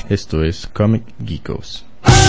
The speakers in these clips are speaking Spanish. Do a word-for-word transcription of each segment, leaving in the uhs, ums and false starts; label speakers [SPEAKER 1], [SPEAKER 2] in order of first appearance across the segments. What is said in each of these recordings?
[SPEAKER 1] Esto es Comic Geekos.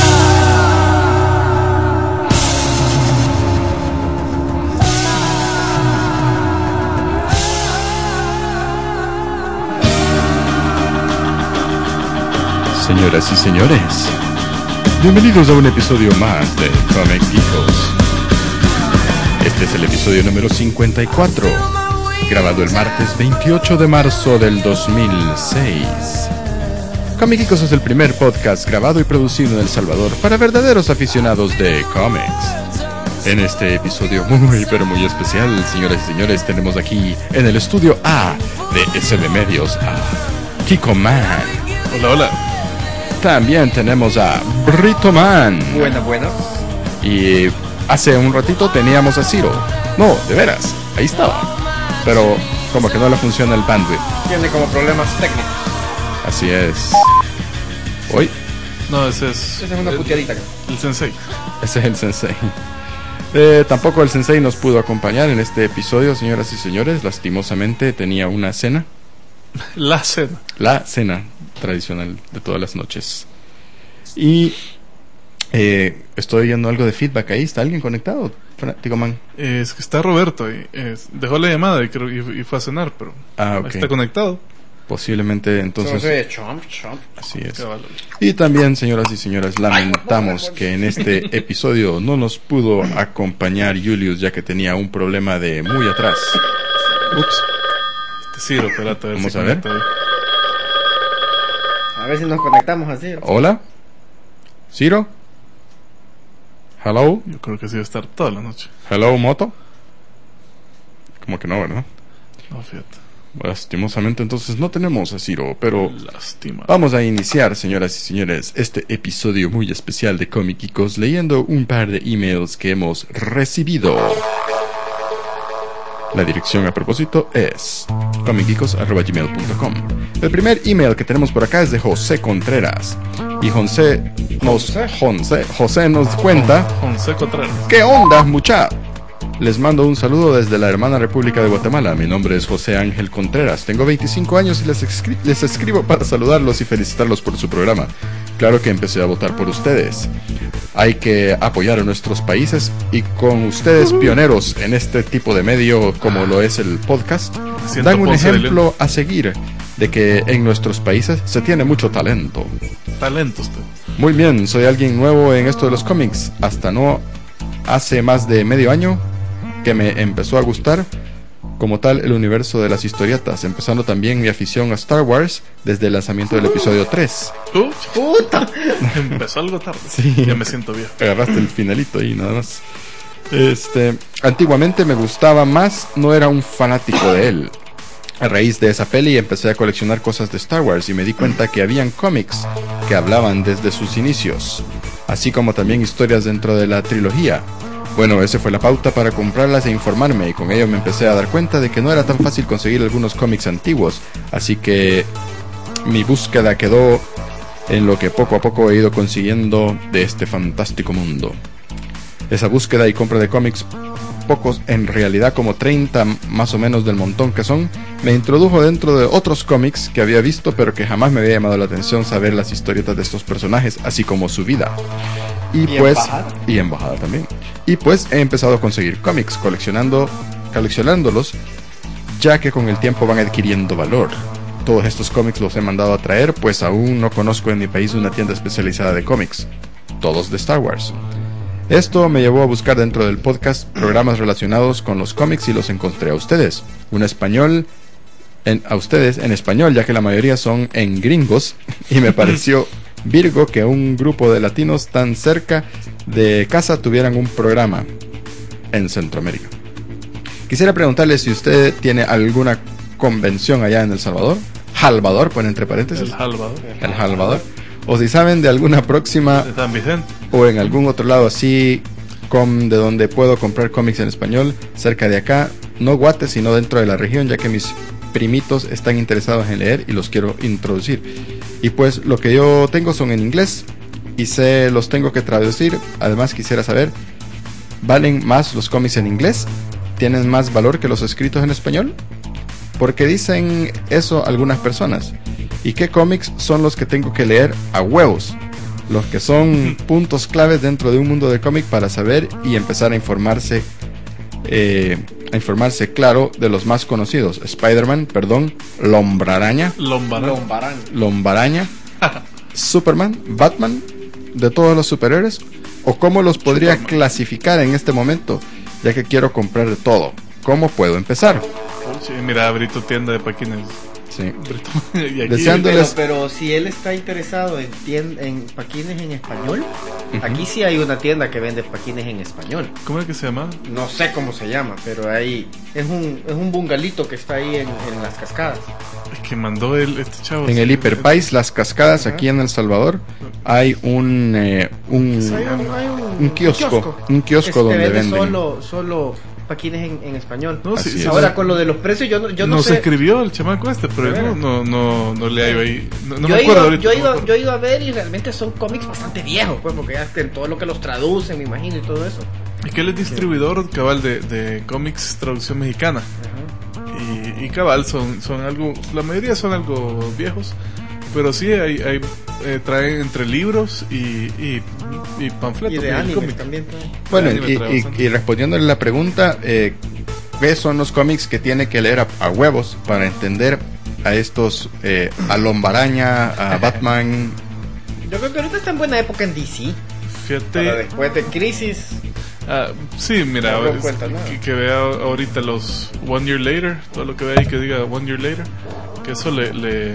[SPEAKER 1] Señoras y señores, bienvenidos a un episodio más de Comic Geekos. Este es el episodio número cincuenta y cuatro, grabado el martes veintiocho de marzo del dos mil seis. Comic Geekos es el primer podcast grabado y producido en El Salvador para verdaderos aficionados de cómics. En este episodio muy pero muy especial, señoras y señores, tenemos aquí en el estudio A de S B Medios a Kiko Man.
[SPEAKER 2] Hola, hola.
[SPEAKER 1] También tenemos a Brito Man.
[SPEAKER 3] Buenas, buenas.
[SPEAKER 1] Y hace un ratito teníamos a Ciro. No, de veras, ahí estaba. Pero como que no le funciona el bandwidth.
[SPEAKER 3] Tiene como problemas técnicos.
[SPEAKER 1] Así es. Hoy.
[SPEAKER 2] No, ese es...
[SPEAKER 3] Esa es una puteadita.
[SPEAKER 2] El sensei.
[SPEAKER 1] Ese es el sensei. Eh, tampoco el sensei nos pudo acompañar en este episodio, señoras y señores. Lastimosamente tenía una cena.
[SPEAKER 2] La cena.
[SPEAKER 1] La cena tradicional de todas las noches. Y eh, estoy viendo algo de feedback ahí. ¿Está alguien conectado, Fanático Man?
[SPEAKER 2] Eh, es que está Roberto y eh, dejó la llamada y, creo, y, y fue a cenar, pero
[SPEAKER 1] ah, okay.
[SPEAKER 2] Está conectado.
[SPEAKER 1] Posiblemente entonces.
[SPEAKER 3] Entonces, chomp, chomp.
[SPEAKER 1] Así es. Y también, señoras y señores, lamentamos que en este episodio no nos pudo acompañar Julius, ya que tenía un problema de muy atrás. Ups.
[SPEAKER 2] Este Ciro, espérate, a ver
[SPEAKER 1] Vamos
[SPEAKER 2] si
[SPEAKER 1] a ver.
[SPEAKER 2] conecta.
[SPEAKER 3] A ver si nos conectamos así.
[SPEAKER 1] Hola, Ciro. Hello.
[SPEAKER 2] Yo creo que sí va a estar toda la noche.
[SPEAKER 1] Hello, Moto. Como que no, ¿verdad?
[SPEAKER 2] No, fíjate.
[SPEAKER 1] Lastimosamente entonces no tenemos a Ciro, pero
[SPEAKER 2] Lástima.
[SPEAKER 1] vamos a iniciar, señoras y señores, este episodio muy especial de Comic Geekos leyendo un par de emails que hemos recibido. La dirección a propósito es comic geekos arroba gmail punto com. El primer email que tenemos por acá es de José Contreras. Y José nos, José, José nos cuenta...
[SPEAKER 2] José Contreras.
[SPEAKER 1] ¿Qué onda, mucha? Les mando un saludo desde la hermana República de Guatemala. Mi nombre es José Ángel Contreras. Tengo veinticinco años y les, escri- les escribo para saludarlos y felicitarlos por su programa. Claro que empecé a votar por ustedes. Hay que apoyar a nuestros países y con ustedes pioneros en este tipo de medio como lo es el podcast, dan un ejemplo a seguir de que en nuestros países se tiene mucho talento.
[SPEAKER 2] Talento usted.
[SPEAKER 1] Muy bien, soy alguien nuevo en esto de los cómics. Hasta no hace más de medio año que me empezó a gustar como tal el universo de las historietas, empezando también mi afición a Star Wars desde el lanzamiento del episodio tres.
[SPEAKER 2] Uh, ¡Puta! Empezó algo tarde.
[SPEAKER 1] Sí.
[SPEAKER 2] Ya me siento viejo.
[SPEAKER 1] Agarraste el finalito ahí nada más. Este, antiguamente me gustaba más, no era un fanático de él. A raíz de esa peli empecé a coleccionar cosas de Star Wars y me di cuenta que habían cómics que hablaban desde sus inicios, así como también historias dentro de la trilogía. Bueno, esa fue la pauta para comprarlas e informarme, y con ello me empecé a dar cuenta de que no era tan fácil conseguir algunos cómics antiguos, así que mi búsqueda quedó en lo que poco a poco he ido consiguiendo de este fantástico mundo. Esa búsqueda y compra de cómics, pocos en realidad como treinta más o menos del montón que son, me introdujo dentro de otros cómics que había visto pero que jamás me había llamado la atención saber las historietas de estos personajes, así como su vida. Y,
[SPEAKER 3] y
[SPEAKER 1] pues
[SPEAKER 3] embajada.
[SPEAKER 1] y embajada también. Y pues he empezado a conseguir cómics, coleccionando coleccionándolos, ya que con el tiempo van adquiriendo valor. Todos estos cómics los he mandado a traer, pues aún no conozco en mi país una tienda especializada de cómics, todos de Star Wars. Esto me llevó a buscar dentro del podcast programas relacionados con los cómics y los encontré a ustedes. Un español en, a ustedes en español, ya que la mayoría son en gringos, y me pareció virgo que un grupo de latinos tan cerca de casa tuvieran un programa en Centroamérica. Quisiera preguntarle si usted tiene alguna convención allá en El Salvador, Salvador, pone entre paréntesis,
[SPEAKER 2] El Salvador.
[SPEAKER 1] El Salvador, o si saben de alguna próxima
[SPEAKER 2] De San Vicente.
[SPEAKER 1] o en algún otro lado así com, de donde puedo comprar cómics en español cerca de acá, no Guate sino dentro de la región, ya que mis primitos están interesados en leer y los quiero introducir. Y pues lo que yo tengo son en inglés y sé los tengo que traducir. Además quisiera saber, ¿valen más los cómics en inglés? ¿Tienen más valor que los escritos en español? Porque dicen eso algunas personas. ¿Y qué cómics son los que tengo que leer a huevos? Los que son puntos claves dentro de un mundo de cómic para saber y empezar a informarse, eh, a informarse, claro, de los más conocidos. Spider-Man, perdón, Lombraraña,
[SPEAKER 2] Lombarán.
[SPEAKER 3] Lombarán.
[SPEAKER 1] Lombaraña, Superman, Batman, de todos los superhéroes, o cómo los podría
[SPEAKER 2] Superman.
[SPEAKER 1] clasificar en este momento, ya que quiero comprar de todo. ¿Cómo puedo empezar?
[SPEAKER 2] Sí, mira, abrí tu tienda de paquines.
[SPEAKER 1] Sí.
[SPEAKER 2] Abrí tu- y aquí,
[SPEAKER 1] Deseando-
[SPEAKER 3] Pero,
[SPEAKER 1] Entonces-
[SPEAKER 3] pero si él está interesado en, tien- en paquines en español,
[SPEAKER 1] Ujú.
[SPEAKER 3] aquí sí hay una tienda que vende paquines en español.
[SPEAKER 2] ¿Cómo es que se llama?
[SPEAKER 3] No sé cómo se llama, pero ahí es un, es un bungalito que está ahí en, en las cascadas.
[SPEAKER 2] Es que mandó el, este chavo.
[SPEAKER 1] En el
[SPEAKER 2] sí.
[SPEAKER 1] Hiperpais, Las Cascadas, aquí en El Salvador, hay un eh, un,
[SPEAKER 3] Hay un, hay un-
[SPEAKER 1] un kiosco, un kiosco
[SPEAKER 3] que
[SPEAKER 1] donde
[SPEAKER 3] vende
[SPEAKER 1] venden.
[SPEAKER 3] solo, solo paquines en, en español.
[SPEAKER 2] No,
[SPEAKER 1] Así
[SPEAKER 2] sí,
[SPEAKER 1] es.
[SPEAKER 2] sí,
[SPEAKER 3] Ahora con lo de los precios yo no, yo no
[SPEAKER 2] nos
[SPEAKER 3] sé.
[SPEAKER 2] escribió el chamaco este, pero
[SPEAKER 3] ¿De
[SPEAKER 2] no,
[SPEAKER 3] veras?
[SPEAKER 2] no, no, no le hallo ahí. No, no
[SPEAKER 3] yo,
[SPEAKER 2] me
[SPEAKER 3] he
[SPEAKER 2] acuerdo
[SPEAKER 3] ido,
[SPEAKER 2] ahorita.
[SPEAKER 3] yo, he
[SPEAKER 2] no me
[SPEAKER 3] ido,
[SPEAKER 2] acuerdo.
[SPEAKER 3] yo he ido a ver y realmente son cómics bastante viejos, pues, porque ya en todo lo que los traducen, me imagino, y todo eso.
[SPEAKER 2] Es que él es distribuidor cabal de, de cómics traducción mexicana. Y, y cabal son, son algo, la mayoría son algo viejos, pero sí hay, hay eh, traen entre libros y, y, y panfletos.
[SPEAKER 3] Y de
[SPEAKER 2] el
[SPEAKER 3] anime
[SPEAKER 2] cómic.
[SPEAKER 3] también. pues.
[SPEAKER 1] Bueno,
[SPEAKER 2] Anime
[SPEAKER 1] y,
[SPEAKER 2] trae
[SPEAKER 1] y-
[SPEAKER 2] bastante.
[SPEAKER 1] y respondiéndole la pregunta, eh, ¿qué son los cómics que tiene que leer a, a huevos para entender a estos, eh, a Lombaraña, a Batman?
[SPEAKER 3] Yo creo que ahorita está en buena época en D C. Para
[SPEAKER 2] Fíjate,
[SPEAKER 3] después de Crisis.
[SPEAKER 2] ah, sí, mira,
[SPEAKER 3] No me
[SPEAKER 2] es-
[SPEAKER 3] cuenta nada.
[SPEAKER 2] que, que vea ahorita los One Year Later, todo lo que vea ahí que diga One Year Later, que eso le, le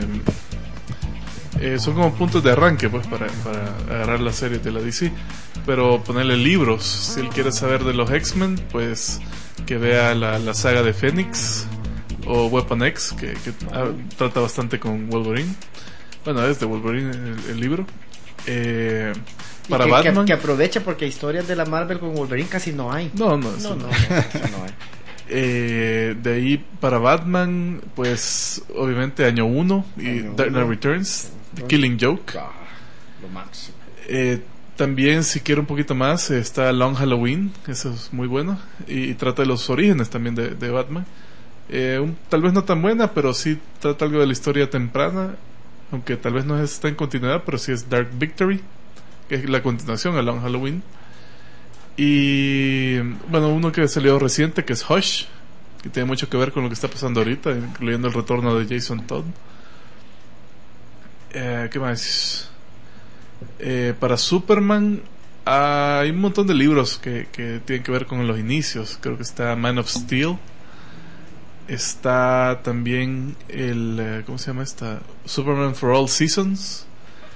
[SPEAKER 2] eh, son como puntos de arranque pues para, para agarrar las series de la D C, pero ponerle libros, si él quiere saber de los X-Men, pues que vea la, la saga de Phoenix o Weapon X, que, que ah, trata bastante con Wolverine. Bueno, es de Wolverine el, el libro. Eh,
[SPEAKER 3] Y
[SPEAKER 2] para
[SPEAKER 3] que,
[SPEAKER 2] Batman.
[SPEAKER 3] Que, que aproveche porque historias de la Marvel con Wolverine casi no hay.
[SPEAKER 2] No, no, eso
[SPEAKER 3] No,
[SPEAKER 2] no.
[SPEAKER 3] no, no, eso no hay.
[SPEAKER 2] Eh, de ahí para Batman, pues obviamente año uno y
[SPEAKER 3] Año
[SPEAKER 2] Dark Knight
[SPEAKER 3] uno.
[SPEAKER 2] Returns, The Killing Joke.
[SPEAKER 3] Ah, lo máximo.
[SPEAKER 2] Eh, también, si quiero un poquito más, está Long Halloween, eso es muy bueno. Y, y trata de los orígenes también de, de Batman. Eh, un- tal vez no tan buena, pero sí trata algo de la historia temprana. Aunque tal vez no está en continuidad, pero sí es Dark Victory, que es la continuación a Long Halloween. Y bueno, uno que salió reciente, que es Hush, que tiene mucho que ver con lo que está pasando ahorita, incluyendo el retorno de Jason Todd. Eh, ¿Qué más? Eh, para Superman hay un montón de libros que, que tienen que ver con los inicios. Creo que está Man of Steel. Está también el... eh, ¿Cómo se llama esta? Superman for All Seasons.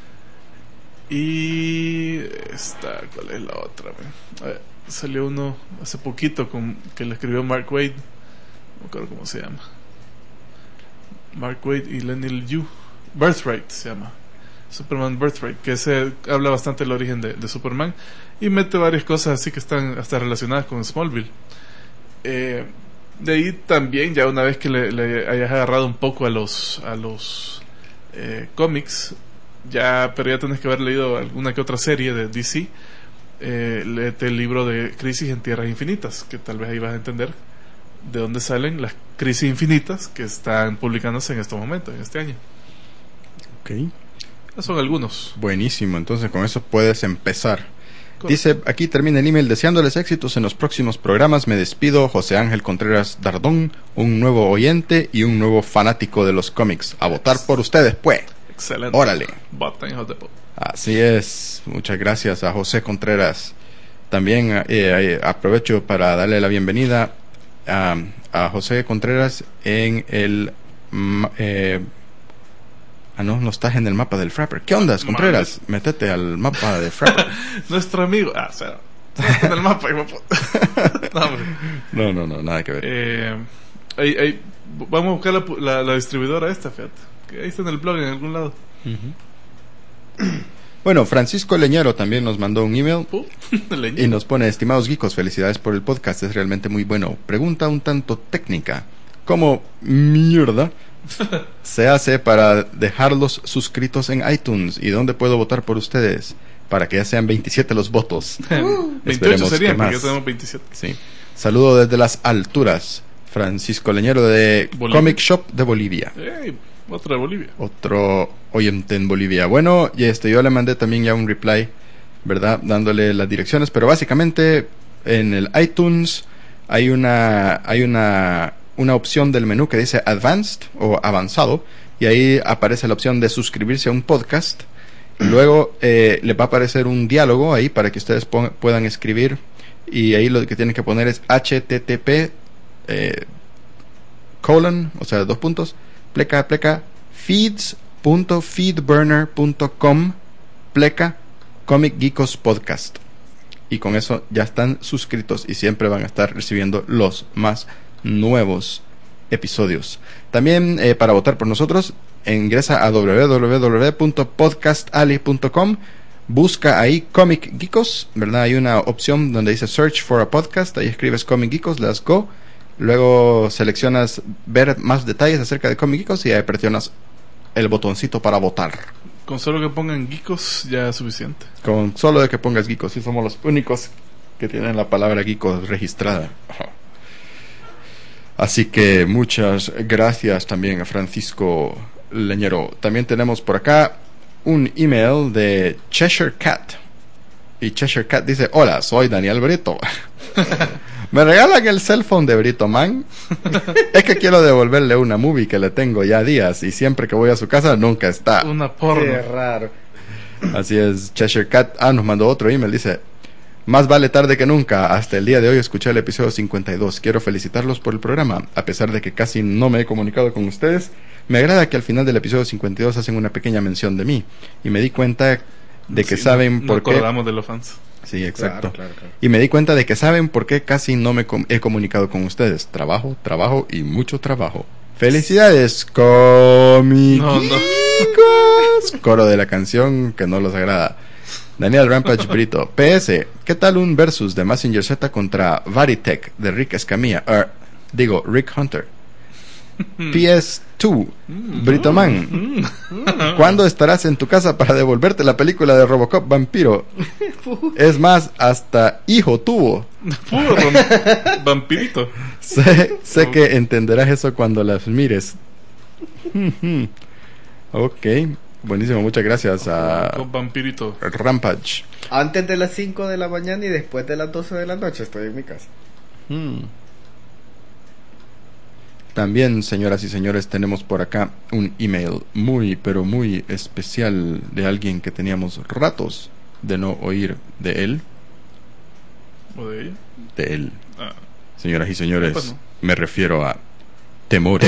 [SPEAKER 2] Y... Está... ¿Cuál es la otra? A ver, salió uno hace poquito con, que le escribió Mark Waid. No me acuerdo cómo se llama. Mark Waid y Lenny Liu. Birthright se llama. Superman Birthright, que se habla bastante del origen de, de Superman y mete varias cosas así que están hasta relacionadas con Smallville. Eh, de ahí también, ya una vez que le, le hayas agarrado un poco a los a los eh, cómics, ya, pero ya tenés que haber leído alguna que otra serie de D C. Eh, léete el libro de Crisis en Tierras Infinitas, que tal vez ahí vas a entender de dónde salen las crisis infinitas que están publicándose en estos momentos, en este año.
[SPEAKER 1] Ok,
[SPEAKER 2] Esos son algunos.
[SPEAKER 1] buenísimo, entonces con eso puedes empezar.
[SPEAKER 2] Correcto.
[SPEAKER 1] Dice, aquí termina el email deseándoles éxitos en los próximos programas. Me despido, José Ángel Contreras Dardón, un nuevo oyente y un nuevo fanático de los cómics. A votar por ustedes, pues.
[SPEAKER 2] Excelente.
[SPEAKER 1] Órale.
[SPEAKER 2] Voten, hijos de puta.
[SPEAKER 1] Así es, muchas gracias a José Contreras. También eh, eh, aprovecho para darle la bienvenida a, a José Contreras en el... mm, eh, ah, no, no estás en el mapa del Frapper. ¿Qué ondas, Contreras? Métete al mapa del Frapper.
[SPEAKER 2] Nuestro amigo. Ah, o sea, está en el mapa, hijo de puta. No, hombre.
[SPEAKER 1] No, no, no, nada que ver.
[SPEAKER 2] Eh, ahí, ahí, vamos a buscar la, pu- la, la distribuidora esta, fíjate. Que ahí está en el blog en algún lado.
[SPEAKER 1] Bueno, Francisco Leñero también nos mandó un email
[SPEAKER 2] Puh, leña.
[SPEAKER 1] y nos pone: estimados geekos, felicidades por el podcast, es realmente muy bueno. Pregunta un tanto técnica: ¿cómo mierda se hace para dejarlos suscritos en iTunes? ¿Y dónde puedo votar por ustedes? Para que ya sean veintisiete los votos.
[SPEAKER 2] veintiocho
[SPEAKER 1] Esperemos
[SPEAKER 2] serían,
[SPEAKER 1] que
[SPEAKER 2] porque ya
[SPEAKER 1] más.
[SPEAKER 2] tenemos veintisiete.
[SPEAKER 1] Sí. Saludo desde las alturas. Francisco Leñero de
[SPEAKER 2] Bolivia.
[SPEAKER 1] Comic Shop de Bolivia.
[SPEAKER 2] Ey, Otra de Bolivia.
[SPEAKER 1] Otro oyente en Bolivia. Bueno, y este, yo le mandé también ya un reply, ¿verdad? Dándole las direcciones, pero básicamente en el iTunes hay una, hay una, una opción del menú que dice Advanced o avanzado, y ahí aparece la opción de suscribirse a un podcast. Luego eh, les va a aparecer un diálogo ahí para que ustedes pon- puedan escribir, y ahí lo que tienen que poner es H T T P eh, colon, o sea, dos puntos, pleca, pleca, feeds punto feedburner punto com, pleca, Comic Geekos Podcast. Y con eso ya están suscritos y siempre van a estar recibiendo los más nuevos episodios. También eh, para votar por nosotros, ingresa a w w w punto podcast alley punto com, busca ahí Comic Geekos, ¿verdad? Hay una opción donde dice Search for a Podcast, ahí escribes Comic Geekos, le das Go, luego seleccionas ver más detalles acerca de Comic Geekos y ahí presionas el botoncito para votar.
[SPEAKER 2] Con solo que pongan geekos ya es suficiente.
[SPEAKER 1] Con solo de que pongas Geekos, sí, somos los únicos que tienen la palabra Geekos registrada. Así que muchas gracias también a Francisco Leñero. También tenemos por acá un email de Cheshire Cat. Y Cheshire Cat dice: hola, soy Daniel Brito. ¿Me regalan el cell phone de Brito Man? Es que quiero devolverle una movie que le tengo ya días y siempre que voy a su casa nunca está.
[SPEAKER 2] Una porno.
[SPEAKER 3] Qué raro.
[SPEAKER 1] Así es, Cheshire Cat. Ah, nos mandó otro email, dice: más vale tarde que nunca. Hasta el día de hoy escuché el episodio cincuenta y dos. Quiero felicitarlos por el programa. A pesar de que casi no me he comunicado con ustedes, me agrada que al final del episodio cincuenta y dos hacen una pequeña mención de mí. Y me di cuenta de que
[SPEAKER 2] Sí,
[SPEAKER 1] saben
[SPEAKER 2] no,
[SPEAKER 1] por
[SPEAKER 2] no
[SPEAKER 1] qué...
[SPEAKER 2] acordamos de los fans.
[SPEAKER 1] Sí, exacto.
[SPEAKER 3] Claro, claro, claro.
[SPEAKER 1] Y me di cuenta de que saben por qué casi no me com- he comunicado con ustedes. Trabajo, trabajo y mucho trabajo. ¡Felicidades, Comic
[SPEAKER 2] No, no.
[SPEAKER 1] Geekos! Coro de la canción que no los agrada. Daniel Rampage Brito. P S. ¿Qué tal un versus de Mazinger Z contra Varitech de Rick Escamilla? Er, digo, Rick Hunter. P S dos. Brito Man. ¿Cuándo estarás en tu casa para devolverte la película de Robocop Vampiro? Es más, hasta hijo tuvo.
[SPEAKER 2] Puro vam- vampirito.
[SPEAKER 1] Sé, sé que entenderás eso cuando las mires. Ok, buenísimo, muchas gracias a
[SPEAKER 2] Con vampirito.
[SPEAKER 1] Rampage.
[SPEAKER 3] Antes de las cinco de la mañana y después de las doce de la noche estoy en mi casa.
[SPEAKER 1] Hmm. También, señoras y señores, tenemos por acá un email muy, pero muy especial de alguien que teníamos ratos de no oír de él.
[SPEAKER 2] ¿O de ella?
[SPEAKER 1] De él.
[SPEAKER 2] Ah.
[SPEAKER 1] Señoras y señores,
[SPEAKER 2] Pues no.
[SPEAKER 1] me refiero a Temores.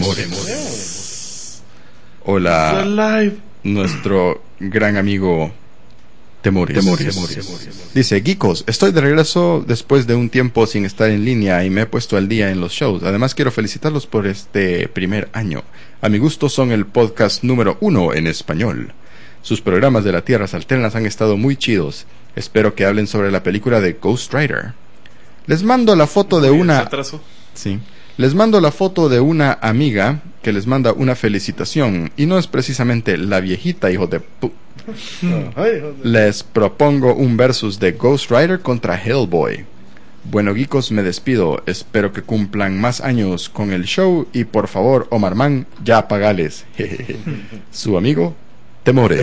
[SPEAKER 1] Hola,
[SPEAKER 2] Alive.
[SPEAKER 1] nuestro gran amigo Temores. Dice: Geekos, estoy de regreso después de un tiempo sin estar en línea y me he puesto al día en los shows. Además quiero felicitarlos por este primer año. A mi gusto son el podcast número uno en español. Sus programas de las Tierras Alternas han estado muy chidos. Espero que hablen sobre la película de Ghost Rider. Les mando la foto de
[SPEAKER 2] Uy,
[SPEAKER 1] una...
[SPEAKER 2] se atrasó.
[SPEAKER 1] Sí. Les mando la foto de una amiga que les manda una felicitación. Y no es precisamente la viejita, hijo de pu...
[SPEAKER 3] Ay, joder.
[SPEAKER 1] Les propongo un versus de Ghost Rider contra Hellboy. Bueno, geekos, me despido. Espero que cumplan más años con el show. Y por favor, Omar Man, ya pagales. Su amigo, Temores.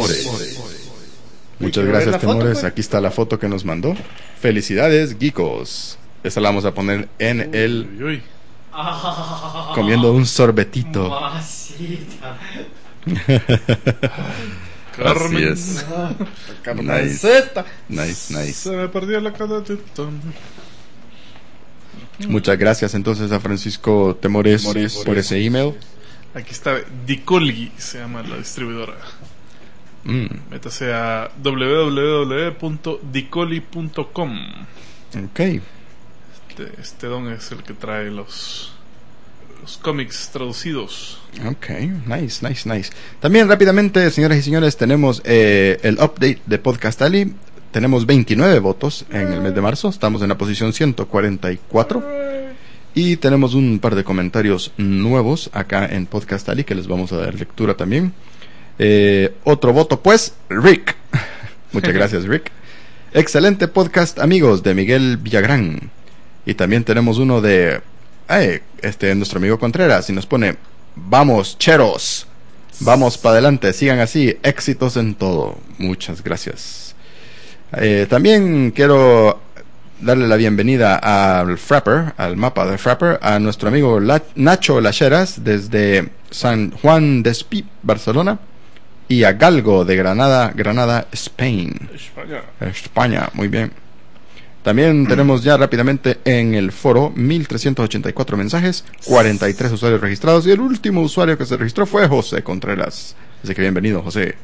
[SPEAKER 1] Muchas
[SPEAKER 3] ¿Y quiero ver
[SPEAKER 1] gracias,
[SPEAKER 3] la foto,
[SPEAKER 1] Temores.
[SPEAKER 3] pues?
[SPEAKER 1] Aquí está la foto que nos mandó. Felicidades, geekos. Esta la vamos a poner en el...
[SPEAKER 2] Uy, uy.
[SPEAKER 1] comiendo un sorbetito.
[SPEAKER 4] Mamacita.
[SPEAKER 2] Carmen.
[SPEAKER 1] Así es.
[SPEAKER 3] Carmencita.
[SPEAKER 1] Nice, nice.
[SPEAKER 2] Se me perdió la cara de Tom.
[SPEAKER 1] Muchas gracias entonces a Francisco Temores por ese email.
[SPEAKER 2] Aquí está Dicolgi, se llama la distribuidora.
[SPEAKER 1] Mm,
[SPEAKER 2] Métase a w w w punto dicoli punto com.
[SPEAKER 1] ok.
[SPEAKER 2] Este, este don es el que trae los los cómics traducidos.
[SPEAKER 1] Ok, nice, nice, nice. También rápidamente, señoras y señores, tenemos eh, el update de Podcast Alley. Tenemos veintinueve votos en el mes de marzo. Estamos en la posición ciento cuarenta y cuatro. Y tenemos un par de comentarios nuevos acá en Podcast Alley que les vamos a dar lectura también. Eh, otro voto, pues, Rick. Muchas gracias, Rick. Excelente podcast, amigos, de Miguel Villagrán. Y también tenemos uno de... Ay, este, nuestro amigo Contreras, y nos pone: Vamos, cheros. Vamos para adelante, sigan así, éxitos en todo. Muchas gracias. Eh, también quiero darle la bienvenida al Frapper, al mapa de Frapper, a nuestro amigo La- Nacho Lacheras desde San Juan de Espí, Barcelona, y a Galgo de Granada, Granada, Spain.
[SPEAKER 2] España.
[SPEAKER 1] España, muy bien. También tenemos ya rápidamente en el foro mil trescientos ochenta y cuatro mensajes, cuarenta y tres usuarios registrados, y el último usuario que se registró fue José Contreras. Así que bienvenido, José.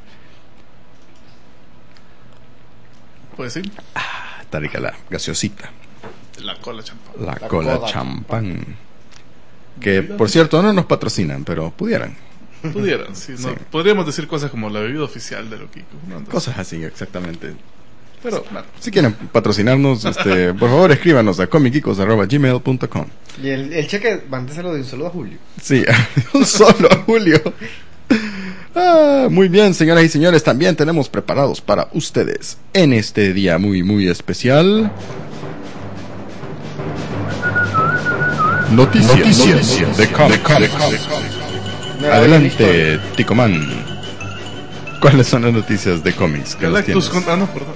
[SPEAKER 2] ¿Puede ser?
[SPEAKER 1] Ah, está rica la gaseosita.
[SPEAKER 2] La cola champán.
[SPEAKER 1] La,
[SPEAKER 3] La
[SPEAKER 1] cola
[SPEAKER 3] cola.
[SPEAKER 1] champán. Que, por cierto, no nos patrocinan, pero pudieran.
[SPEAKER 2] Pudieran, sí, no,
[SPEAKER 1] Sí.
[SPEAKER 2] Podríamos decir cosas como la bebida oficial de Loquico. ¿No?
[SPEAKER 1] Cosas así, exactamente.
[SPEAKER 2] Pero, bueno,
[SPEAKER 1] Si quieren patrocinarnos, este, por favor escríbanos a comicicos arroba gmail punto com.
[SPEAKER 3] Y el, el cheque, mándeselo de un solo a Julio.
[SPEAKER 1] Sí, un solo, Julio. Ah, muy bien, señoras y señores, también tenemos preparados para ustedes en este día muy, muy especial. Noticias, Noticias de cómics.
[SPEAKER 3] Me voy
[SPEAKER 1] Adelante, Ticoman. ¿Cuáles son las noticias de cómics que nos
[SPEAKER 2] Galactus
[SPEAKER 1] tienes?
[SPEAKER 2] con... Ah, no, perdón.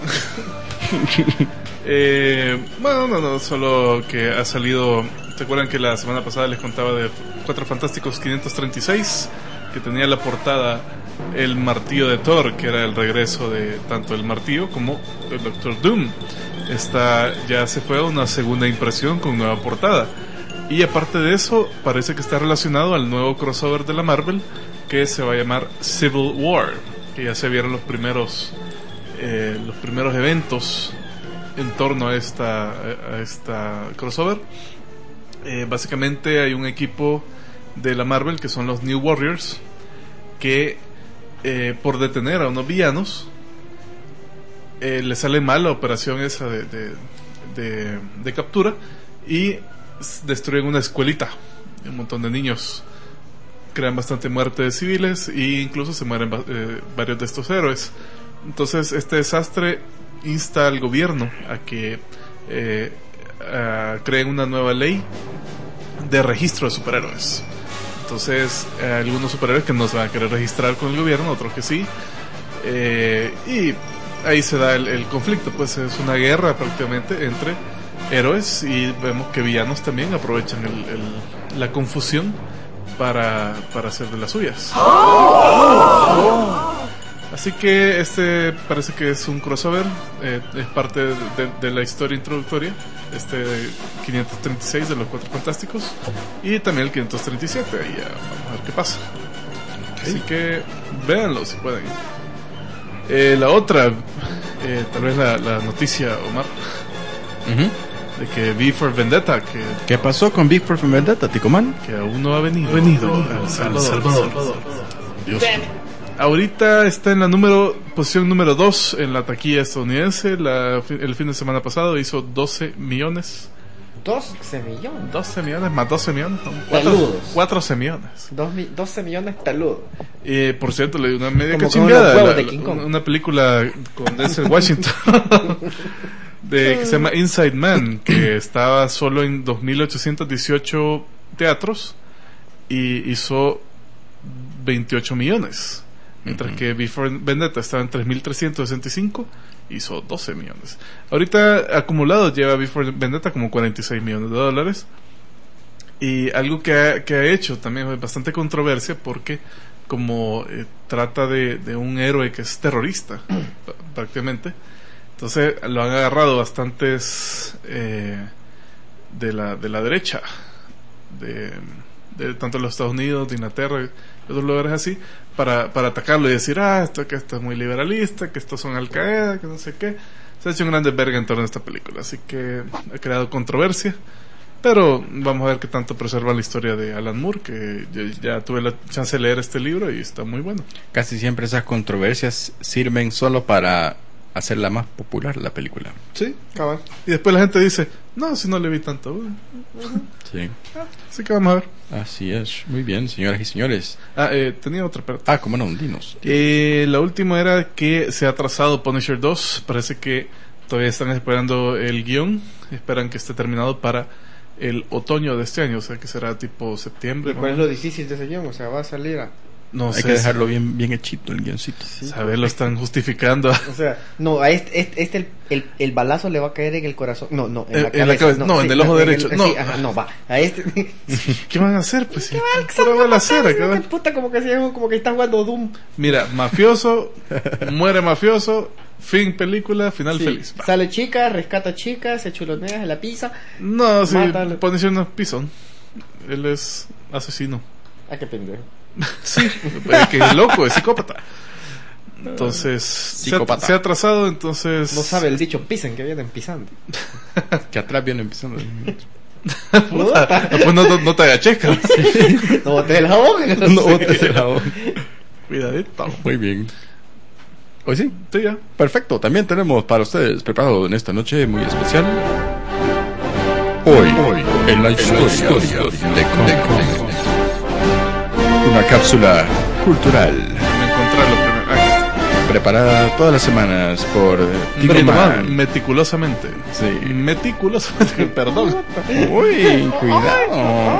[SPEAKER 2] eh, bueno, no, no, solo que ha salido... ¿Se acuerdan que la semana pasada les contaba de Cuatro Fantásticos quinientos treinta y seis? Que tenía la portada el martillo de Thor, que era el regreso de tanto el martillo como el Doctor Doom. Esta ya se fue a una segunda impresión con nueva portada. Y aparte de eso, parece que está relacionado al nuevo crossover de la Marvel, que se va a llamar Civil War, que ya se vieron los primeros eh, los primeros eventos en torno a esta a esta crossover. Eh, básicamente hay un equipo de la Marvel que son los New Warriors, que eh, por detener a unos villanos eh, le sale mal la operación esa de, de, de, de captura, y destruyen una escuelita. Un montón de niños, crean bastante muerte de civiles e incluso se mueren eh, varios de estos héroes. Entonces este desastre insta al gobierno a que eh, a, creen una nueva ley de registro de superhéroes. Entonces eh, algunos superhéroes que no se van a querer registrar con el gobierno, otros que sí, eh, y ahí se da el, el conflicto. Pues es una guerra prácticamente entre héroes, y vemos que villanos también aprovechan el, el, la confusión para, para hacer de las suyas. Así que este parece que es un crossover, eh, es parte de, de, de la historia introductoria, este quinientos treinta y seis de los Cuatro Fantásticos, y también el quinientos treinta y siete, y ya vamos a ver qué pasa. Así que véanlo si pueden. Eh, la otra, eh, tal vez la, la noticia, Omar,
[SPEAKER 1] Uh-huh.
[SPEAKER 2] de que V for Vendetta, que,
[SPEAKER 1] ¿Qué pasó con Big for Vendetta, Ticoman?
[SPEAKER 2] que aún no ha venido, ha venido al Salvador.
[SPEAKER 1] Dios.
[SPEAKER 2] Ahorita está en la número posición número dos en la taquilla estadounidense. La, el fin de semana pasado hizo doce millones.
[SPEAKER 3] doce millones.
[SPEAKER 2] doce millones más doce millones. Son
[SPEAKER 3] Peludos.
[SPEAKER 2] cuatorce millones.
[SPEAKER 3] Dos mi- doce millones peludos.
[SPEAKER 2] Eh, por cierto, le di una media
[SPEAKER 3] Como con
[SPEAKER 2] cachimbeada.
[SPEAKER 3] los huevos
[SPEAKER 2] La-
[SPEAKER 3] de
[SPEAKER 2] la-
[SPEAKER 3] King Kong.
[SPEAKER 2] una película con Denzel Washington. de, que se llama Inside Man, que estaba solo en dos mil ochocientos dieciocho teatros y hizo veintiocho millones. Mientras
[SPEAKER 1] Ujú.
[SPEAKER 2] que Before Vendetta estaba en tres mil trescientos sesenta y cinco, hizo doce millones. Ahorita acumulado lleva Before Vendetta como cuarenta y seis millones de dólares. Y algo que ha, que ha hecho también es bastante controversia, porque como eh, trata de, de un héroe que es terrorista p- prácticamente, entonces lo han agarrado bastantes eh, de la de la derecha, de, de tanto los Estados Unidos, de Inglaterra y otros lugares así, para, para atacarlo y decir, ah, esto que esto es muy liberalista, que estos son Al Qaeda, que no sé qué. Se ha hecho un gran desvergue en torno a esta película, así que ha creado controversia. Pero vamos a ver qué tanto preserva la historia de Alan Moore, que ya, ya tuve la chance de leer este libro y está muy bueno.
[SPEAKER 1] Casi siempre esas controversias sirven solo para hacerla más popular la película.
[SPEAKER 2] Sí.
[SPEAKER 3] Cabal.
[SPEAKER 2] Y después la gente dice, no, si no le vi tanto. Uh,
[SPEAKER 1] Sí.
[SPEAKER 2] así que vamos a ver.
[SPEAKER 1] Así es. Muy bien, señoras y señores.
[SPEAKER 2] Ah, eh, tenía otra parte.
[SPEAKER 1] Ah, cómo no, dinos.
[SPEAKER 2] Eh, la última era que se ha atrasado Punisher dos. Parece que todavía están esperando el guión. Esperan que esté terminado para el otoño de este año, o sea que será tipo septiembre.
[SPEAKER 3] ¿Y
[SPEAKER 2] ¿no?
[SPEAKER 3] cuál es lo difícil de ese guión? O sea, va a salir a...
[SPEAKER 2] No
[SPEAKER 1] Hay
[SPEAKER 2] sé,
[SPEAKER 1] que dejarlo bien, bien hechito el guioncito.
[SPEAKER 3] Sí.
[SPEAKER 2] ¿sabes? Lo están justificando.
[SPEAKER 3] O sea, no, a este, este, este el, el, el balazo le va a caer en el corazón. No, no, en
[SPEAKER 2] En-
[SPEAKER 3] la
[SPEAKER 2] en
[SPEAKER 3] cabeza.
[SPEAKER 2] la cabeza. No, en el ojo derecho.
[SPEAKER 3] el-
[SPEAKER 2] No.
[SPEAKER 3] sí, ajá, no, va. A este...
[SPEAKER 2] ¿Qué van a hacer? Pues sí,
[SPEAKER 3] ¿Qué
[SPEAKER 2] pura balacera, cabrón.
[SPEAKER 3] puta, como que, se- como que está jugando Doom.
[SPEAKER 2] Mira, mafioso, muere mafioso, fin película, final
[SPEAKER 3] Sí,
[SPEAKER 2] feliz. Va.
[SPEAKER 3] sale chica, rescata chicas, se chulonea, se la pisa.
[SPEAKER 2] No, sí,
[SPEAKER 3] Mátalo.
[SPEAKER 2] ponerse un pisón. Él es asesino.
[SPEAKER 3] Ah, qué pendejo.
[SPEAKER 2] Sí, es que es loco, es psicópata. Entonces, se ha,
[SPEAKER 1] Psicópata.
[SPEAKER 2] se ha atrasado, entonces...
[SPEAKER 3] No sabe el dicho, pisen, que vienen pisando.
[SPEAKER 1] Que atrás viene empezando.
[SPEAKER 2] Puta, pues no, no, no te agaches, cabrón.
[SPEAKER 3] No te la boca.
[SPEAKER 1] No, te se la voz.
[SPEAKER 2] Cuidadito.
[SPEAKER 1] Muy bien. Hoy sí.
[SPEAKER 2] Sí, ya.
[SPEAKER 1] Perfecto. También tenemos para ustedes preparado en esta noche muy especial. Hoy, hoy en la historia, de cómics. Una cápsula cultural
[SPEAKER 2] Me encontrarlo primero. Ah,
[SPEAKER 1] preparada todas las semanas por Tico
[SPEAKER 2] Meticulosamente.
[SPEAKER 1] Man.
[SPEAKER 2] Meticulosamente.
[SPEAKER 1] Sí.
[SPEAKER 2] Meticulosamente. Perdón.
[SPEAKER 1] Uy, cuidado.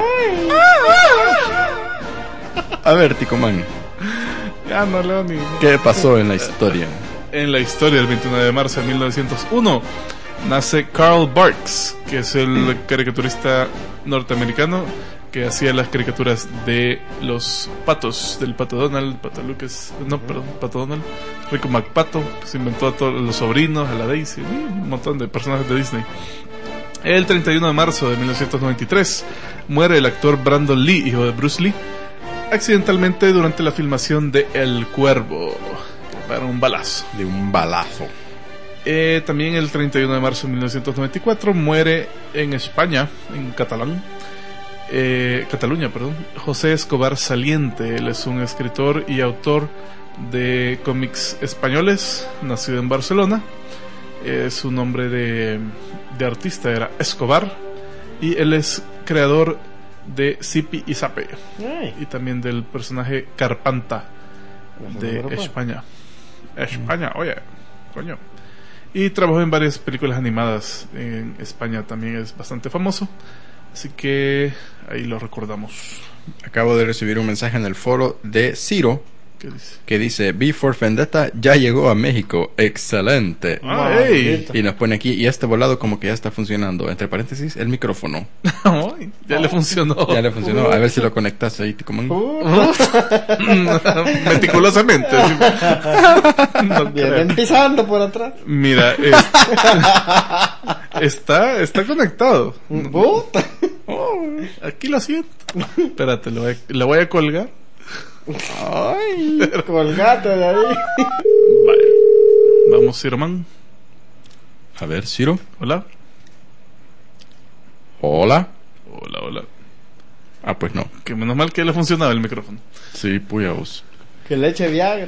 [SPEAKER 1] A ver, Tico Man,
[SPEAKER 2] Ya no leo ni...
[SPEAKER 1] ¿qué pasó en la historia?
[SPEAKER 2] En la historia, el veintiuno de marzo de mil novecientos uno, nace Carl Barks, que es el caricaturista norteamericano que hacía las caricaturas de los patos, del Pato Donald, Pato Lucas, no, perdón, Pato Donald, Rico McPato, que se inventó a todos los sobrinos, a la Daisy, un montón de personajes de Disney. El treinta y uno de marzo de mil novecientos noventa y tres muere el actor Brandon Lee, hijo de Bruce Lee, accidentalmente durante la filmación de El Cuervo, para un balazo.
[SPEAKER 1] De un balazo.
[SPEAKER 2] Eh, también el treinta y uno de marzo de mil novecientos noventa y cuatro muere en España, en catalán, eh, Cataluña, perdón, José Escobar Saliente. Él es un escritor y autor de cómics españoles, nacido en Barcelona. Eh, su nombre de, de artista era Escobar, y él es creador de Zipi y Zape,
[SPEAKER 3] Ay,
[SPEAKER 2] y también del personaje Carpanta de
[SPEAKER 3] Europa.
[SPEAKER 2] España. España, oye, coño. Y trabajó en varias películas animadas en España, también es bastante famoso. Así que ahí lo recordamos.
[SPEAKER 1] Acabo de recibir un mensaje en el foro de Ciro
[SPEAKER 2] ¿Qué dice?
[SPEAKER 1] que dice: V for Vendetta ya llegó a México. Excelente.
[SPEAKER 2] Ah, hey.
[SPEAKER 1] Y nos pone aquí, y este volado como que ya está funcionando. Entre paréntesis, el micrófono.
[SPEAKER 2] Ay, ya le funcionó.
[SPEAKER 1] Ya le funcionó. A ver si lo conectas ahí, Tico Man.
[SPEAKER 2] Meticulosamente. No creo.
[SPEAKER 3] Vienen pisando por atrás.
[SPEAKER 2] Mira, es- está, está conectado.
[SPEAKER 3] Puta.
[SPEAKER 2] Aquí lo siento. Espérate, lo voy a, lo voy a colgar.
[SPEAKER 3] Ay, colgate de ahí.
[SPEAKER 2] Vaya. Vamos, Sirman.
[SPEAKER 1] A ver, Ciro.
[SPEAKER 2] Hola.
[SPEAKER 1] Hola.
[SPEAKER 2] Hola, hola.
[SPEAKER 1] Ah, pues no.
[SPEAKER 2] Que menos mal que le funcionaba el micrófono.
[SPEAKER 1] Sí, puya vos.
[SPEAKER 3] Que le eche Viagra.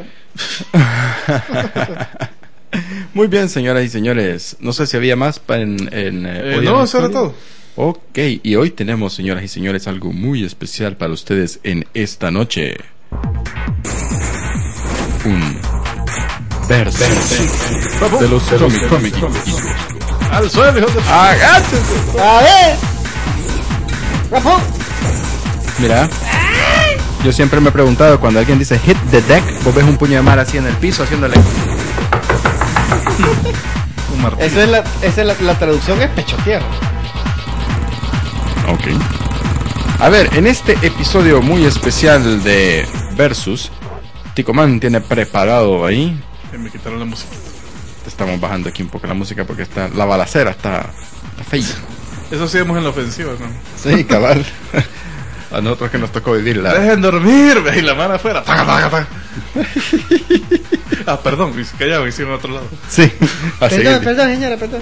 [SPEAKER 1] Muy bien, señoras y señores. No sé si había más pa- en... en eh,
[SPEAKER 2] Eh,
[SPEAKER 1] hoy en
[SPEAKER 2] no,
[SPEAKER 1] la
[SPEAKER 2] eso era
[SPEAKER 1] historia.
[SPEAKER 2] todo.
[SPEAKER 1] Ok, y hoy tenemos, señoras y señores, algo muy especial para ustedes en esta noche. Un verso de los cómics.
[SPEAKER 2] Al suelo, hijo de...
[SPEAKER 1] ¡Agáchense!
[SPEAKER 3] A ver. Rafa.
[SPEAKER 1] Mira, yo siempre me he preguntado, cuando alguien dice hit the deck, vos ves un puño de mar así en el piso haciéndole...
[SPEAKER 2] Un martillo.
[SPEAKER 3] Esa es la, esa es la, la traducción es pecho tierra.
[SPEAKER 1] Ok. A ver, en este episodio muy especial de Versus, Tico Man tiene preparado ahí.
[SPEAKER 2] Que me quitaron la música.
[SPEAKER 1] Estamos bajando aquí un poco la música porque está la balacera está, está fea.
[SPEAKER 2] Eso sí vemos en la ofensiva, ¿no?
[SPEAKER 1] Sí, cabal. A nosotros que nos tocó vivir la...
[SPEAKER 2] Dejen dormir, ve, y la mano afuera. Taca, taca, taca. Ah, perdón, y se callaban, hicieron a otro lado.
[SPEAKER 1] Sí. A
[SPEAKER 3] Perdón,
[SPEAKER 1] seguir.
[SPEAKER 3] perdón, señora, perdón.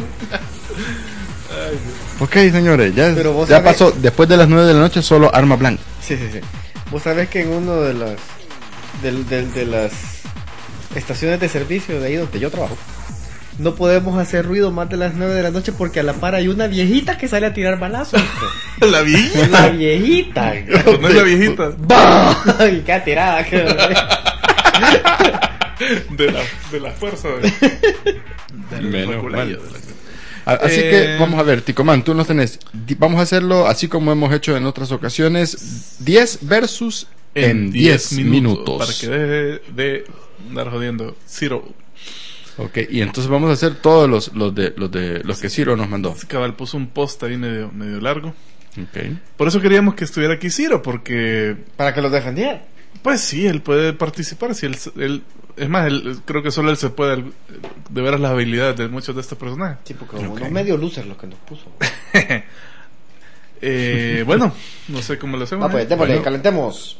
[SPEAKER 1] Ok, señores, ya,
[SPEAKER 3] Pero vos
[SPEAKER 1] ya
[SPEAKER 3] sabés-
[SPEAKER 1] pasó. Después de las nueve de la noche, solo arma blanca.
[SPEAKER 3] Sí, sí, sí. Vos sabés que en uno de las del, del- de las estaciones de servicio de ahí donde yo trabajo, no podemos hacer ruido más de las nueve de la noche porque a la par hay una viejita que sale a tirar balazos.
[SPEAKER 2] La viejita.
[SPEAKER 3] La viejita.
[SPEAKER 2] No es la viejita.
[SPEAKER 3] ¡Bah! Y queda tirada. que-
[SPEAKER 2] De la, de la fuerza. De, del
[SPEAKER 1] Menos
[SPEAKER 2] reculillo
[SPEAKER 1] mal.
[SPEAKER 2] de la-
[SPEAKER 1] A- Así
[SPEAKER 2] Eh,
[SPEAKER 1] que vamos a ver, Ticoman, tú nos tenés. di- Vamos a hacerlo así como hemos hecho en otras ocasiones: diez versus en diez minutos.
[SPEAKER 2] Para que deje de andar jodiendo. Zero.
[SPEAKER 1] Ok, y entonces vamos a hacer todos los, los, de, los, de, los que Ciro nos mandó.
[SPEAKER 2] Cabal puso un post ahí medio, medio largo.
[SPEAKER 1] Ok.
[SPEAKER 2] Por eso queríamos que estuviera aquí Ciro, porque
[SPEAKER 3] Para que los defendiera.
[SPEAKER 2] pues sí, él puede participar. Si él, él- es más, él- creo que solo él se puede de veras las habilidades de muchos de estos personajes.
[SPEAKER 3] Sí, porque como
[SPEAKER 1] Ok.
[SPEAKER 3] unos medio losers los que nos puso.
[SPEAKER 2] Eh, bueno, no sé cómo lo hacemos.
[SPEAKER 3] Ah, pues
[SPEAKER 2] ¿eh?
[SPEAKER 3] démosle,
[SPEAKER 2] Bueno.
[SPEAKER 3] calentemos.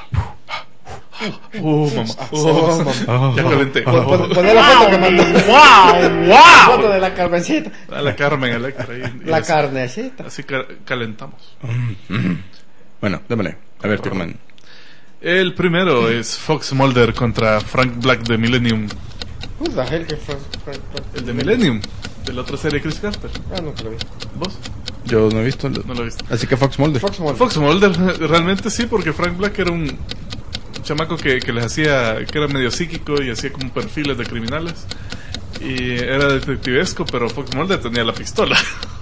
[SPEAKER 2] Uh, mamá.
[SPEAKER 3] Ah,
[SPEAKER 2] Uh,
[SPEAKER 3] mamá.
[SPEAKER 2] ya calenté.
[SPEAKER 3] Pon, pon- poné la foto que mandó.
[SPEAKER 2] ¡Wow!
[SPEAKER 3] La foto de la Carmencita.
[SPEAKER 2] A la Carmen Electra. y- y
[SPEAKER 3] La
[SPEAKER 2] así-
[SPEAKER 3] carnecita.
[SPEAKER 2] Así ca- calentamos.
[SPEAKER 1] Bueno, démosle. A ver, Ticoman.
[SPEAKER 2] El primero es Fox Mulder contra Frank Black de Millennium.
[SPEAKER 3] Who the hell que fue? fue- fue-
[SPEAKER 2] El de Millennium, de la otra serie Chris Carter.
[SPEAKER 3] Ah, nunca lo vi.
[SPEAKER 2] ¿Vos?
[SPEAKER 1] Yo no he visto. el-
[SPEAKER 2] No lo viste.
[SPEAKER 1] Así que Fox Mulder.
[SPEAKER 3] Fox Mulder.
[SPEAKER 2] Fox Mulder, realmente sí, porque Frank Black era un chamaco que, que les hacía, que era medio psíquico y hacía como perfiles de criminales. Y era detectivesco, pero Fox Mulder tenía la pistola.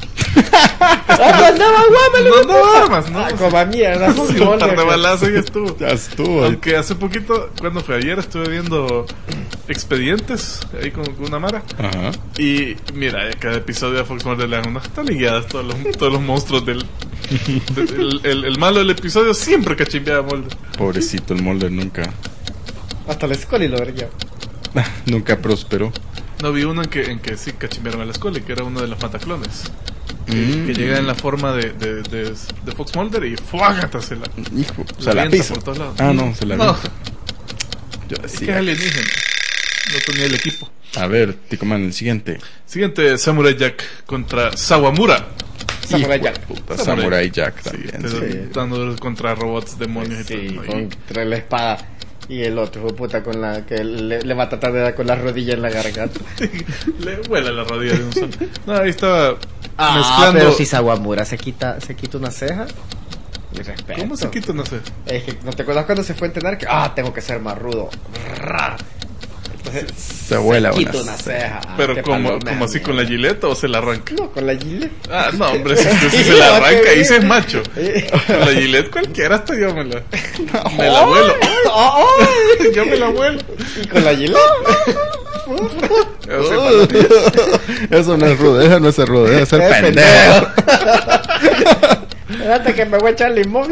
[SPEAKER 3] ¡Ah, andaba guapa!
[SPEAKER 2] No andaba armas, ¿no?
[SPEAKER 3] Ah, como mierda. Fox
[SPEAKER 2] Sí, un par de
[SPEAKER 3] Mulder.
[SPEAKER 2] balazos y ya estuvo.
[SPEAKER 1] Ya estuvo.
[SPEAKER 2] Aunque hace poquito, cuando fue ayer, estuve viendo Expedientes ahí con, con una mara.
[SPEAKER 1] Ajá.
[SPEAKER 2] Y mira, a cada episodio de Fox Mulder le dan unas talilladas todos los, todos los monstruos del. del- el, el- el malo del episodio siempre cachimbeaba a Mulder.
[SPEAKER 1] Pobrecito, el Mulder nunca.
[SPEAKER 3] Hasta la escuela y lo vería.
[SPEAKER 1] Nunca prosperó.
[SPEAKER 2] No vi uno en que, en que sí cachimbearon a la escuela y que era uno de los mataclones.
[SPEAKER 1] Mm.
[SPEAKER 2] Que llega en la forma de, de, de, de Fox Mulder y ¡fuágata! Se la,
[SPEAKER 1] Hijo,
[SPEAKER 2] la
[SPEAKER 1] se la
[SPEAKER 2] avienta
[SPEAKER 1] pisa.
[SPEAKER 2] por todos lados.
[SPEAKER 1] Ah, no, se la
[SPEAKER 2] No,
[SPEAKER 1] avienta. Yo
[SPEAKER 2] es
[SPEAKER 1] decía.
[SPEAKER 2] que es alienígena. No tenía el equipo.
[SPEAKER 1] A ver, Ticoman, el siguiente.
[SPEAKER 2] Siguiente, Samurai Jack contra Sawamura.
[SPEAKER 3] Samurai
[SPEAKER 1] Hijo de
[SPEAKER 3] Jack.
[SPEAKER 1] puta,
[SPEAKER 2] Samurai.
[SPEAKER 1] Samurai Jack
[SPEAKER 2] Sí,
[SPEAKER 1] también.
[SPEAKER 2] te-
[SPEAKER 1] sí.
[SPEAKER 3] sí.
[SPEAKER 2] dando contra robots, demonios y
[SPEAKER 3] Sí,
[SPEAKER 2] todo. Y-
[SPEAKER 3] contra la espada. Y el otro, hijo de puta, con la que le, le va a tratar de dar con la rodilla en la garganta.
[SPEAKER 2] Le vuela la rodilla de un solo. No, ahí estaba
[SPEAKER 3] Ah,
[SPEAKER 2] mezclando.
[SPEAKER 3] pero si Sawamura se quita, se quita una ceja. Mi respeto.
[SPEAKER 2] ¿Cómo se quita? No sé.
[SPEAKER 3] Es que no te acuerdas cuando se fue a entrenar que ah, tengo que ser más rudo. Ra. Entonces
[SPEAKER 1] Se vuela
[SPEAKER 3] quita
[SPEAKER 1] una
[SPEAKER 3] una ceja. Ah,
[SPEAKER 2] Pero
[SPEAKER 3] qué
[SPEAKER 2] como,
[SPEAKER 3] palomea,
[SPEAKER 2] como así con la
[SPEAKER 3] mierda.
[SPEAKER 2] gileta o se la arranca.
[SPEAKER 3] No, con la gilet.
[SPEAKER 2] Ah, no, hombre, si, si- si se la arranca, ahí se es macho. Con la gilet cualquiera hasta yo me la, me la vuelo. Yo me la vuelo.
[SPEAKER 3] Y con la gilet.
[SPEAKER 2] O sea, para-
[SPEAKER 1] Eso no es rudo, eso no es ser rudo, debe ser
[SPEAKER 3] Es
[SPEAKER 1] pendejo.
[SPEAKER 3] Espérate que me voy a echar limón.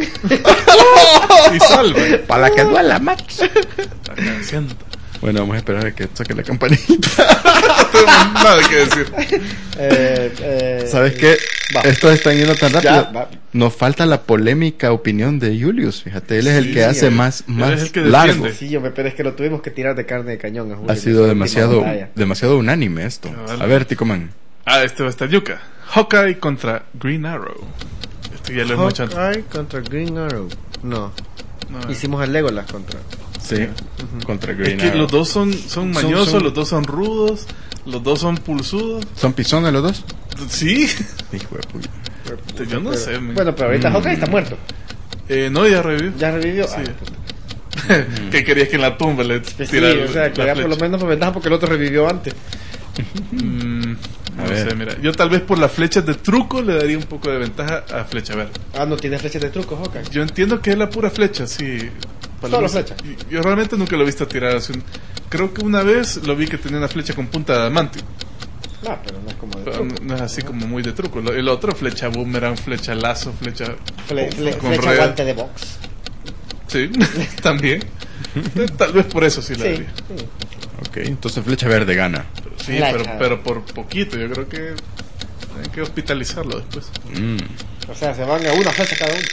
[SPEAKER 2] y salve.
[SPEAKER 1] Para que duela más.
[SPEAKER 2] Acá, sienta.
[SPEAKER 1] Bueno, vamos a esperar a que saque la campanita.
[SPEAKER 2] No tengo nada que decir.
[SPEAKER 3] Eh, eh,
[SPEAKER 1] ¿Sabes qué?
[SPEAKER 3] va.
[SPEAKER 1] Estos están yendo tan rápido.
[SPEAKER 3] Ya, va.
[SPEAKER 1] Nos falta la polémica opinión de Julius. Fíjate, él es el
[SPEAKER 2] Sí,
[SPEAKER 1] que hace
[SPEAKER 3] él-
[SPEAKER 1] más,
[SPEAKER 2] él
[SPEAKER 1] más
[SPEAKER 2] es el que
[SPEAKER 1] largo.
[SPEAKER 2] defiende.
[SPEAKER 3] Sí, yo me pero es que lo tuvimos que tirar de carne de cañón. a Julio,
[SPEAKER 1] Ha
[SPEAKER 3] en
[SPEAKER 1] sido
[SPEAKER 3] esta
[SPEAKER 1] demasiado,
[SPEAKER 3] última batalla.
[SPEAKER 1] demasiado unánime esto.
[SPEAKER 2] Cabal.
[SPEAKER 1] A ver, Ticoman.
[SPEAKER 2] Ah, este va a estar yuca. Hawkeye contra Green Arrow. Este ya lo hemos hecho antes.
[SPEAKER 3] Hawkeye contra Green Arrow. No.
[SPEAKER 2] No,
[SPEAKER 3] Hicimos a Legolas contra.
[SPEAKER 1] Sí, contra
[SPEAKER 2] es
[SPEAKER 1] Green
[SPEAKER 2] que
[SPEAKER 1] Arrow.
[SPEAKER 2] los dos son, son
[SPEAKER 1] Son-
[SPEAKER 2] mañosos,
[SPEAKER 1] son-
[SPEAKER 2] los dos son rudos, los dos son pulsudos.
[SPEAKER 1] ¿Son pisones los dos?
[SPEAKER 2] Sí,
[SPEAKER 1] Hijo de puta.
[SPEAKER 2] yo no
[SPEAKER 3] Pero-
[SPEAKER 2] sé. man.
[SPEAKER 3] Bueno, pero ahorita
[SPEAKER 1] Mm.
[SPEAKER 3] Hawkeye está muerto.
[SPEAKER 2] Eh, no, ya revivió.
[SPEAKER 3] Ya revivió.
[SPEAKER 2] Sí.
[SPEAKER 3] Ah,
[SPEAKER 2] ¿Qué querías que en la tumba le
[SPEAKER 3] que sí,
[SPEAKER 2] tirara
[SPEAKER 3] o sea,
[SPEAKER 2] la
[SPEAKER 3] que ya por lo
[SPEAKER 2] flecha?
[SPEAKER 3] menos por ventaja porque el otro revivió antes.
[SPEAKER 2] Mm,
[SPEAKER 1] A
[SPEAKER 2] no
[SPEAKER 1] ver.
[SPEAKER 2] sé, mira. Yo tal vez por las flechas de truco le daría un poco de ventaja a Flecha Verde.
[SPEAKER 3] Ah, no tiene flechas de truco, Hawkeye.
[SPEAKER 2] Yo entiendo que es la pura flecha, sí.
[SPEAKER 3] Solo flecha.
[SPEAKER 2] Y- Yo realmente nunca lo he visto tirar así. un- Creo que una vez lo vi que tenía una flecha con punta de adamantio.
[SPEAKER 3] Ah, pero no es como de
[SPEAKER 2] Pero
[SPEAKER 3] truco.
[SPEAKER 2] no es así como muy de truco. Lo- El otro, flecha boomerang, flecha lazo, flecha.
[SPEAKER 3] Fle- fle-
[SPEAKER 2] con
[SPEAKER 3] flecha
[SPEAKER 2] red.
[SPEAKER 3] guante de box.
[SPEAKER 2] Sí, también. Tal vez por eso sí la
[SPEAKER 3] Sí.
[SPEAKER 2] daría.
[SPEAKER 3] sí.
[SPEAKER 1] Ok, entonces Flecha Verde gana.
[SPEAKER 2] Pero sí,
[SPEAKER 3] Flecha.
[SPEAKER 2] pero, pero por poquito. Yo creo que hay que hospitalizarlo después.
[SPEAKER 1] Mm.
[SPEAKER 3] O sea, se van a una flecha cada uno.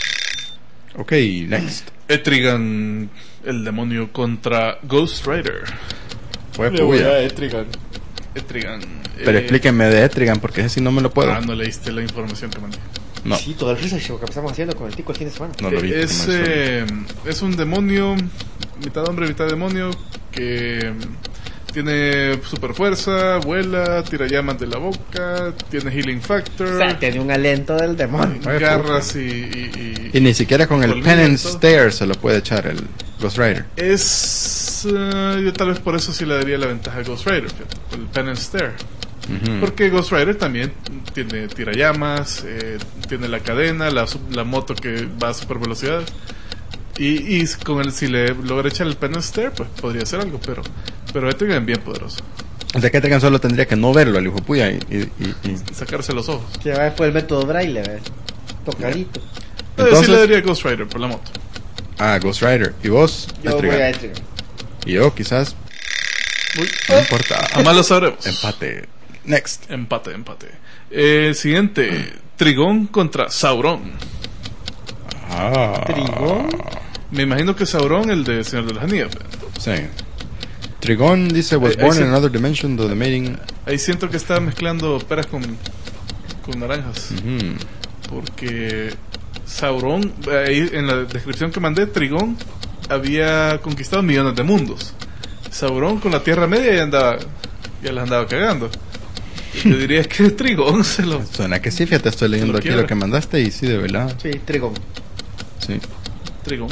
[SPEAKER 1] Ok, next.
[SPEAKER 2] Etrigan, el demonio contra Ghost Rider.
[SPEAKER 1] Fue puya.
[SPEAKER 3] Etrigan.
[SPEAKER 2] Etrigan.
[SPEAKER 1] Pero
[SPEAKER 2] eh,
[SPEAKER 1] explíquenme de Etrigan porque ese sí no me lo puedo.
[SPEAKER 2] Ah, no leíste la información que mandé.
[SPEAKER 1] No,
[SPEAKER 3] Sí, todo el research que empezamos haciendo con el tico el fin de semana.
[SPEAKER 1] no lo vi.
[SPEAKER 2] Es,
[SPEAKER 1] como eso.
[SPEAKER 2] eh, es un demonio, mitad hombre, mitad demonio, que mm, tiene super fuerza, vuela, tira llamas de la boca, tiene healing factor,
[SPEAKER 3] O sea, tiene un aliento del demonio.
[SPEAKER 1] Ay,
[SPEAKER 2] garras y, y- y-
[SPEAKER 1] Y ni siquiera con el
[SPEAKER 2] Colmillo
[SPEAKER 1] Pen and
[SPEAKER 2] y todo.
[SPEAKER 1] Stare se lo puede echar el Ghost Rider.
[SPEAKER 2] Es... eh, yo tal vez por eso sí le daría la ventaja a Ghost Rider, fíjate, por el pen and stare.
[SPEAKER 1] Ujú.
[SPEAKER 2] Porque Ghost Rider también tiene tirallamas, eh, tiene la cadena, la, su- la moto que va a super velocidad. Y, y con el, si le logra echar el Penance Stare, pues podría hacer algo, pero pero Etrigan es bien poderoso.
[SPEAKER 1] O sea que Etrigan solo tendría que no verlo, el hijo puya, y, y, y- y-
[SPEAKER 2] Sacarse los ojos.
[SPEAKER 3] Que va después el método Braille, ¿ves? Tocadito.
[SPEAKER 2] Entonces,
[SPEAKER 1] Entonces-
[SPEAKER 2] sí le daría Ghost Rider por la moto.
[SPEAKER 1] Ah, Ghost Rider. ¿Y vos?
[SPEAKER 3] Yo voy
[SPEAKER 1] Etrigan.
[SPEAKER 3] a Etrigan.
[SPEAKER 1] Y yo, quizás.
[SPEAKER 2] Uy,
[SPEAKER 1] No importa.
[SPEAKER 2] jamás lo sabremos.
[SPEAKER 1] Empate. Next.
[SPEAKER 2] Empate, empate. Eh, siguiente, Trigón contra Sauron.
[SPEAKER 1] Ah.
[SPEAKER 3] ¿Trigón?
[SPEAKER 2] Me imagino que Sauron, el de Señor de las Anillas.
[SPEAKER 1] Sí. Trigón dice: was
[SPEAKER 2] Eh, ahí
[SPEAKER 1] born
[SPEAKER 2] sí-
[SPEAKER 1] in another dimension, though the mating.
[SPEAKER 2] Ahí siento que está mezclando peras con, con naranjas.
[SPEAKER 1] Ujú.
[SPEAKER 2] Porque Sauron, ahí en la descripción que mandé, Trigón había conquistado millones de mundos. Sauron con la Tierra Media ya andaba, ya las andaba cagando. Yo diría que Trigón se lo...
[SPEAKER 1] Suena que sí, fíjate, estoy leyendo
[SPEAKER 2] Lo
[SPEAKER 1] aquí
[SPEAKER 2] quiebra.
[SPEAKER 1] lo que mandaste y sí, de verdad.
[SPEAKER 3] Sí, Trigón.
[SPEAKER 1] Sí.
[SPEAKER 2] Trigón.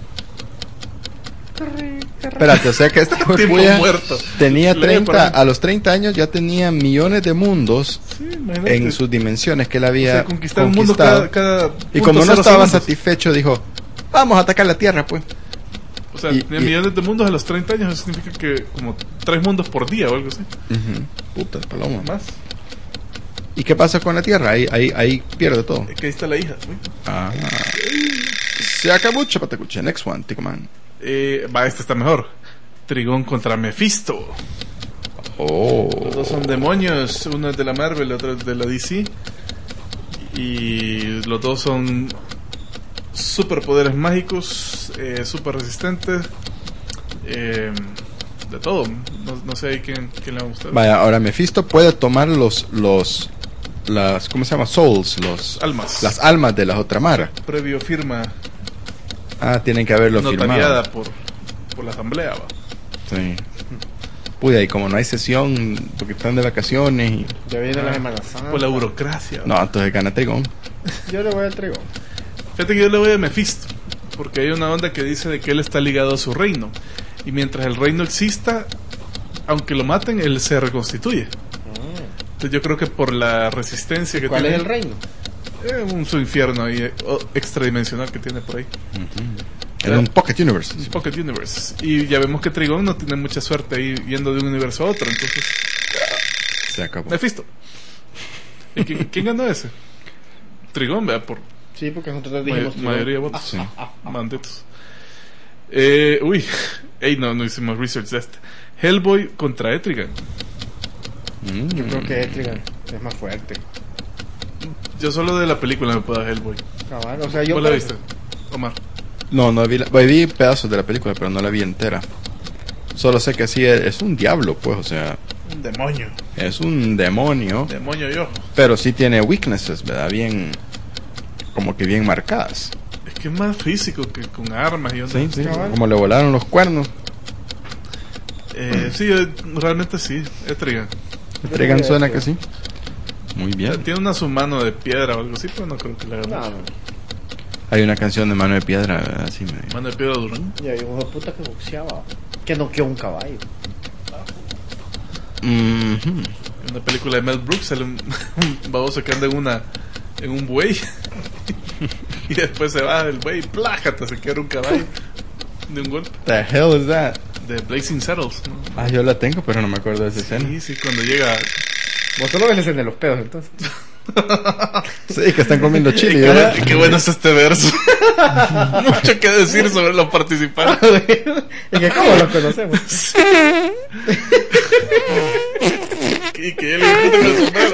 [SPEAKER 1] Espérate, o sea que este hijo de
[SPEAKER 2] Tipo
[SPEAKER 1] puya
[SPEAKER 2] muerto.
[SPEAKER 1] tenía
[SPEAKER 2] Lee por
[SPEAKER 1] treinta,
[SPEAKER 2] ahí.
[SPEAKER 1] a los treinta años ya tenía millones de mundos
[SPEAKER 2] Sí, imagínate.
[SPEAKER 1] en sus dimensiones que él
[SPEAKER 2] O
[SPEAKER 1] había
[SPEAKER 2] sea, conquistar un mundo cada,
[SPEAKER 1] conquistado.
[SPEAKER 2] cada
[SPEAKER 1] Y
[SPEAKER 2] punto
[SPEAKER 1] como no
[SPEAKER 2] cero
[SPEAKER 1] estaba
[SPEAKER 2] segundos.
[SPEAKER 1] satisfecho, dijo: vamos a atacar la Tierra, pues.
[SPEAKER 2] O sea,
[SPEAKER 1] y-
[SPEAKER 2] tenía
[SPEAKER 1] y-
[SPEAKER 2] millones de mundos a los treinta años. Eso significa que como tres mundos por día o algo así.
[SPEAKER 1] Ujú. Puta, paloma.
[SPEAKER 2] Más.
[SPEAKER 1] ¿Y qué pasa con la Tierra? Ahí, ahí, ahí pierde todo.
[SPEAKER 2] Es que ahí está la hija. ¿sí?
[SPEAKER 1] Ah. Se acabó, chapatacuche. Next one, Tico Man.
[SPEAKER 2] Eh, va, este está mejor. Trigón contra Mephisto.
[SPEAKER 1] Oh.
[SPEAKER 2] Los dos son demonios. Uno es de la Marvel, el otro es de la D C. Y los dos son superpoderes mágicos, eh, super resistentes. Eh, de todo. No, no sé ahí quién, quién le va a gustar.
[SPEAKER 1] Vaya, ahora Mephisto puede tomar los, los, las, ¿cómo se llama? Souls, los,
[SPEAKER 2] Almas.
[SPEAKER 1] las almas de las otras maras.
[SPEAKER 2] Previo firma
[SPEAKER 1] Ah, tienen que haberlo
[SPEAKER 2] notariada
[SPEAKER 1] firmado.
[SPEAKER 2] por, por la asamblea. ¿va?
[SPEAKER 1] Sí. Puya, y como no hay sesión, porque están de vacaciones y...
[SPEAKER 3] Ya viene
[SPEAKER 2] Ah,
[SPEAKER 3] la Semana Santa.
[SPEAKER 2] Por la burocracia. ¿va?
[SPEAKER 1] No, entonces gana Trigón.
[SPEAKER 3] Yo le voy al Trigón.
[SPEAKER 2] Fíjate que yo le voy a Mephisto, porque hay una onda que dice de que él está ligado a su reino. Y mientras el reino exista, aunque lo maten, él se reconstituye. Entonces yo creo que por la resistencia que
[SPEAKER 3] ¿Cuál
[SPEAKER 2] tiene...
[SPEAKER 3] es el reino?
[SPEAKER 2] Eh, un su infierno ahí, eh, o- extradimensional que tiene por ahí.
[SPEAKER 1] Era un Pocket Universe.
[SPEAKER 2] Es Pocket Universe. Y ya vemos que Trigón no tiene mucha suerte ahí yendo de un universo a otro. Entonces,
[SPEAKER 1] Se acabó.
[SPEAKER 2] Mephisto. ¿Y quién, quién ganó ese? Trigón, vea, por
[SPEAKER 3] Sí, porque nosotros
[SPEAKER 2] may-
[SPEAKER 3] dijimos Trigón.
[SPEAKER 2] mayoría de votos.
[SPEAKER 1] Sí.
[SPEAKER 2] Malditos. Eh, uy, ey, no, no hicimos research de este. Hellboy contra Etrigan.
[SPEAKER 1] Mm.
[SPEAKER 3] Yo creo que Etrigan es más fuerte.
[SPEAKER 2] Yo solo de la película me puedo dar Hellboy.
[SPEAKER 3] Cabal, o sea, yo
[SPEAKER 2] ¿Vos la
[SPEAKER 3] creo-
[SPEAKER 2] viste, Omar?
[SPEAKER 1] No, no vi, la, bueno, vi pedazos de la película, pero no la vi entera. Solo sé que sí, es, es un diablo, pues, o sea,
[SPEAKER 2] Un demonio.
[SPEAKER 1] es un demonio,
[SPEAKER 2] Demonio yo.
[SPEAKER 1] pero sí tiene weaknesses, ¿verdad? Bien, como que bien marcadas.
[SPEAKER 2] Es que es más físico que con armas y onda.
[SPEAKER 1] Sí, sí,
[SPEAKER 3] cabal.
[SPEAKER 1] como le volaron los cuernos.
[SPEAKER 2] Eh, sí, eh, realmente sí, Etrigan.
[SPEAKER 1] Tregan suena que sí. Muy bien.
[SPEAKER 2] Tiene una su mano de piedra o algo así, pero no creo que le haga
[SPEAKER 3] No,
[SPEAKER 2] mucho.
[SPEAKER 3] no.
[SPEAKER 1] Hay una canción de Mano de Piedra, ¿verdad? Así me...
[SPEAKER 2] Mano de piedra Durán.
[SPEAKER 3] Y había un hijo de puta que boxeaba. Que noqueó un caballo.
[SPEAKER 1] Mhm.
[SPEAKER 2] En una película de Mel Brooks sale un, un baboso que anda en una en un buey y después se va el buey, plájate, se queda un caballo de un golpe.
[SPEAKER 1] The hell is that?
[SPEAKER 2] De Blazing Saddles, ¿no?
[SPEAKER 1] Ah, yo la tengo, pero no me acuerdo de esa escena.
[SPEAKER 2] Sí, sí, cuando llega.
[SPEAKER 3] Vos solo ves la escena de los pedos, entonces.
[SPEAKER 1] Sí, que están comiendo chile,
[SPEAKER 2] qué,
[SPEAKER 1] ¿verdad?
[SPEAKER 2] bueno, qué bueno es este verso. Mucho que decir sobre los participantes.
[SPEAKER 3] Y que cómo los conocemos.
[SPEAKER 2] Y que él le con el sombrero.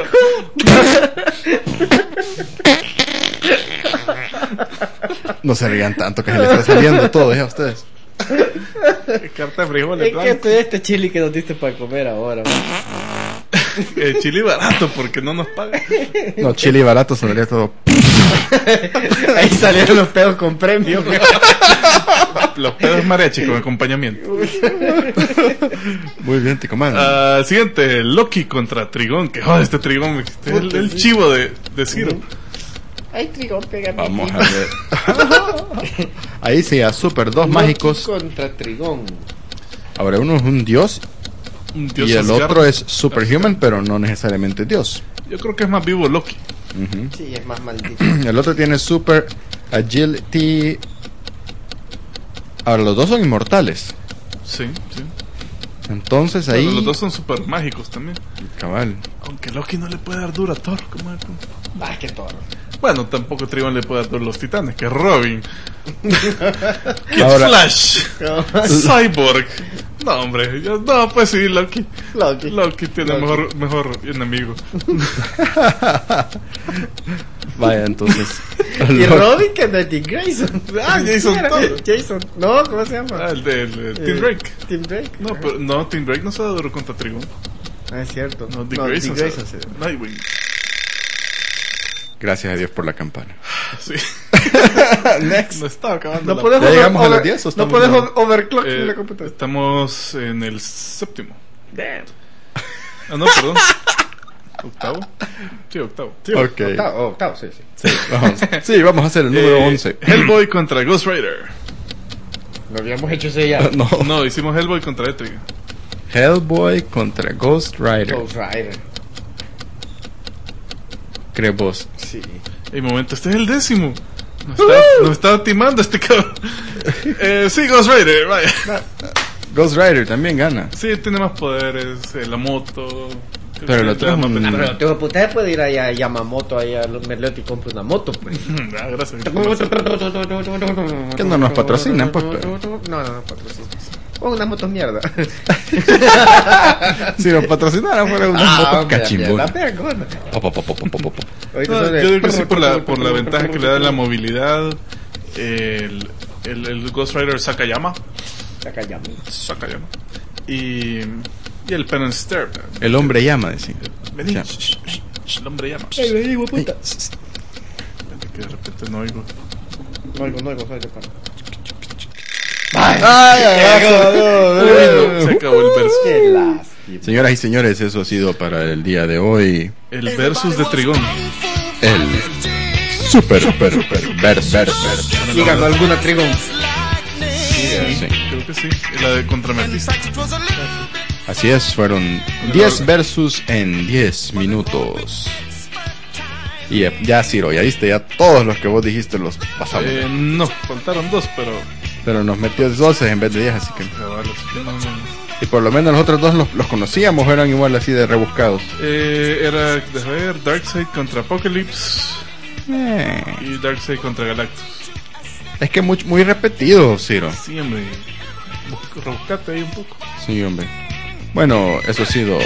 [SPEAKER 1] No se rían tanto que se le está saliendo todo, ¿eh? A ustedes.
[SPEAKER 2] Carta de frijoles
[SPEAKER 3] Es que
[SPEAKER 2] blancos.
[SPEAKER 3] este es este chili que nos diste para comer ahora. man.
[SPEAKER 2] El chile barato porque no nos paga.
[SPEAKER 1] No, chile barato sonaría todo.
[SPEAKER 3] Ahí salieron los pedos con premio.
[SPEAKER 2] Los pedos mariachi con acompañamiento.
[SPEAKER 1] Muy bien, te comando.
[SPEAKER 2] Ah, siguiente, Loki contra Trigón. Que joder, este Trigón, este es el, el chivo de, de Ciro.
[SPEAKER 3] Ay, Trigón, pégame.
[SPEAKER 1] Vamos a ver. Ahí sí, a super dos
[SPEAKER 3] Loki
[SPEAKER 1] mágicos.
[SPEAKER 3] contra Trigón.
[SPEAKER 1] Ahora uno es un dios
[SPEAKER 2] Un dios
[SPEAKER 1] Y el
[SPEAKER 2] Asgard.
[SPEAKER 1] otro es Superhuman, pero no necesariamente Dios.
[SPEAKER 2] Yo creo que es más vivo Loki.
[SPEAKER 1] Ujú.
[SPEAKER 3] Sí, es más maldito.
[SPEAKER 1] El otro tiene Super Agility. Ahora, los dos son inmortales.
[SPEAKER 2] Sí, sí.
[SPEAKER 1] Entonces ahí.
[SPEAKER 2] Pero los dos son super mágicos también.
[SPEAKER 1] Cabal.
[SPEAKER 2] Aunque Loki no le puede dar duro a Thor. Como es?
[SPEAKER 3] Ah, qué toro.
[SPEAKER 2] Bueno, tampoco Trigon le puede dar duro a los titanes, que es Robin. Kid
[SPEAKER 1] Ahora-
[SPEAKER 2] Flash. Cyborg. No, hombre. Yo, no, pues sí, Loki.
[SPEAKER 3] Loki.
[SPEAKER 2] Loki tiene
[SPEAKER 3] Loki.
[SPEAKER 2] Mejor, mejor enemigo.
[SPEAKER 1] Vaya, entonces.
[SPEAKER 3] Y Robin que no es Dick Grayson.
[SPEAKER 2] Ah, Jason
[SPEAKER 3] sí, era
[SPEAKER 2] Todd.
[SPEAKER 3] Jason. No, ¿cómo se llama?
[SPEAKER 2] Ah, el de el, el
[SPEAKER 3] Eh,
[SPEAKER 2] Tim Drake.
[SPEAKER 3] Tim Drake.
[SPEAKER 2] No, pero, no, Tim Drake no se da duro contra Trigon.
[SPEAKER 3] Ah, es cierto.
[SPEAKER 2] No, Dick
[SPEAKER 3] No,
[SPEAKER 2] Grayson.
[SPEAKER 3] Dick
[SPEAKER 2] se
[SPEAKER 3] Grayson,
[SPEAKER 2] da.
[SPEAKER 3] sí.
[SPEAKER 2] Nightwing.
[SPEAKER 1] Gracias a Dios por la campana.
[SPEAKER 2] Sí.
[SPEAKER 1] Next.
[SPEAKER 2] No estaba acabando.
[SPEAKER 3] No
[SPEAKER 2] la-
[SPEAKER 3] puedes
[SPEAKER 1] ¿Ya
[SPEAKER 3] over-
[SPEAKER 1] llegamos a los
[SPEAKER 3] over-
[SPEAKER 1] diez o
[SPEAKER 3] No
[SPEAKER 1] estamos
[SPEAKER 3] puedes
[SPEAKER 1] en-
[SPEAKER 3] over- overclock
[SPEAKER 2] Eh,
[SPEAKER 3] en la computadora.
[SPEAKER 2] estamos en el séptimo.
[SPEAKER 3] Damn.
[SPEAKER 2] Ah, no, perdón. Octavo. Sí, octavo.
[SPEAKER 1] Ok.
[SPEAKER 3] Octavo, oh, octavo, sí, sí.
[SPEAKER 1] Sí, vamos, sí, vamos a hacer el número
[SPEAKER 2] Eh,
[SPEAKER 1] once.
[SPEAKER 2] Hellboy contra Ghost Rider.
[SPEAKER 3] Lo habíamos hecho ese ya.
[SPEAKER 1] No.
[SPEAKER 2] No, hicimos Hellboy contra Etrigan.
[SPEAKER 1] Hellboy contra Ghost Rider.
[SPEAKER 3] Ghost Rider.
[SPEAKER 1] ¿Crees vos?
[SPEAKER 3] Sí.
[SPEAKER 2] En momento, este es el décimo. Nos está, nos está timando este cabrón. Eh, sí, Ghost Rider, vaya.
[SPEAKER 1] Ghost Rider también gana.
[SPEAKER 2] Sí, tiene más poderes, eh, la moto. Creo
[SPEAKER 1] Pero
[SPEAKER 2] que
[SPEAKER 1] lo
[SPEAKER 2] le da
[SPEAKER 1] otro
[SPEAKER 2] más
[SPEAKER 1] es un-
[SPEAKER 3] Ah,
[SPEAKER 2] ventaja.
[SPEAKER 3] pero tengo puta puede ir allá a Yamamoto, allá a los Merleot y compra una moto, pues.
[SPEAKER 2] Ah, gracias.
[SPEAKER 1] Que no nos patrocinan, pues, pero-
[SPEAKER 3] No, no nos patrocinan. O una moto mierda.
[SPEAKER 1] Si nos patrocinaran fuera una
[SPEAKER 3] Ah,
[SPEAKER 1] moto
[SPEAKER 3] hombre,
[SPEAKER 1] cachimbona.
[SPEAKER 3] la vergona.
[SPEAKER 1] Po, po, po, po, po, po, po.
[SPEAKER 3] Ahorita
[SPEAKER 2] No,
[SPEAKER 3] son de-
[SPEAKER 2] yo digo que sí por la, por la ventaja que le da la movilidad. El, el, el Ghost Rider Sakayama.
[SPEAKER 3] Acá llamo.
[SPEAKER 2] Sakayama. Y, y el Pen and Stare.
[SPEAKER 1] El hombre llama, decía.
[SPEAKER 2] Vení.
[SPEAKER 1] Ya.
[SPEAKER 2] Shh, shh, shh, el hombre llama.
[SPEAKER 3] Ey, vení, hijo de puta.
[SPEAKER 2] Espérate que de repente no oigo.
[SPEAKER 3] No oigo, no oigo, no oigo, para.
[SPEAKER 1] Ay, ay, ay,
[SPEAKER 2] Bueno, se acabó el verso.
[SPEAKER 3] Qué lástima.
[SPEAKER 1] Señoras y señores, eso ha sido para el día de hoy.
[SPEAKER 2] El versus de Trigón.
[SPEAKER 1] El super, super, super vers, vers, vers.
[SPEAKER 3] Sí, ganó alguna Trigón.
[SPEAKER 1] Sí.
[SPEAKER 2] Creo que sí. Y la de contra Mephisto.
[SPEAKER 1] Así es, fueron diez versus en diez minutos. Y ya, ya, Ciro, ya viste, ya todos los que vos dijiste los pasamos.
[SPEAKER 2] Eh, no, faltaron dos, pero.
[SPEAKER 1] Pero nos metió doce en vez de diez, así que...
[SPEAKER 2] cabal, así que no, no, no.
[SPEAKER 1] Y por lo menos los otros dos los, los conocíamos, eran igual así de rebuscados.
[SPEAKER 2] Eh, era, déjame ver, Darkseid contra Apocalypse
[SPEAKER 1] Eh,
[SPEAKER 2] y Darkseid contra Galactus.
[SPEAKER 1] es que muy, muy repetido, Ciro.
[SPEAKER 2] Sí, hombre. Bus- Rebuscate ahí un poco.
[SPEAKER 1] Sí, hombre. Bueno, eso ha sido...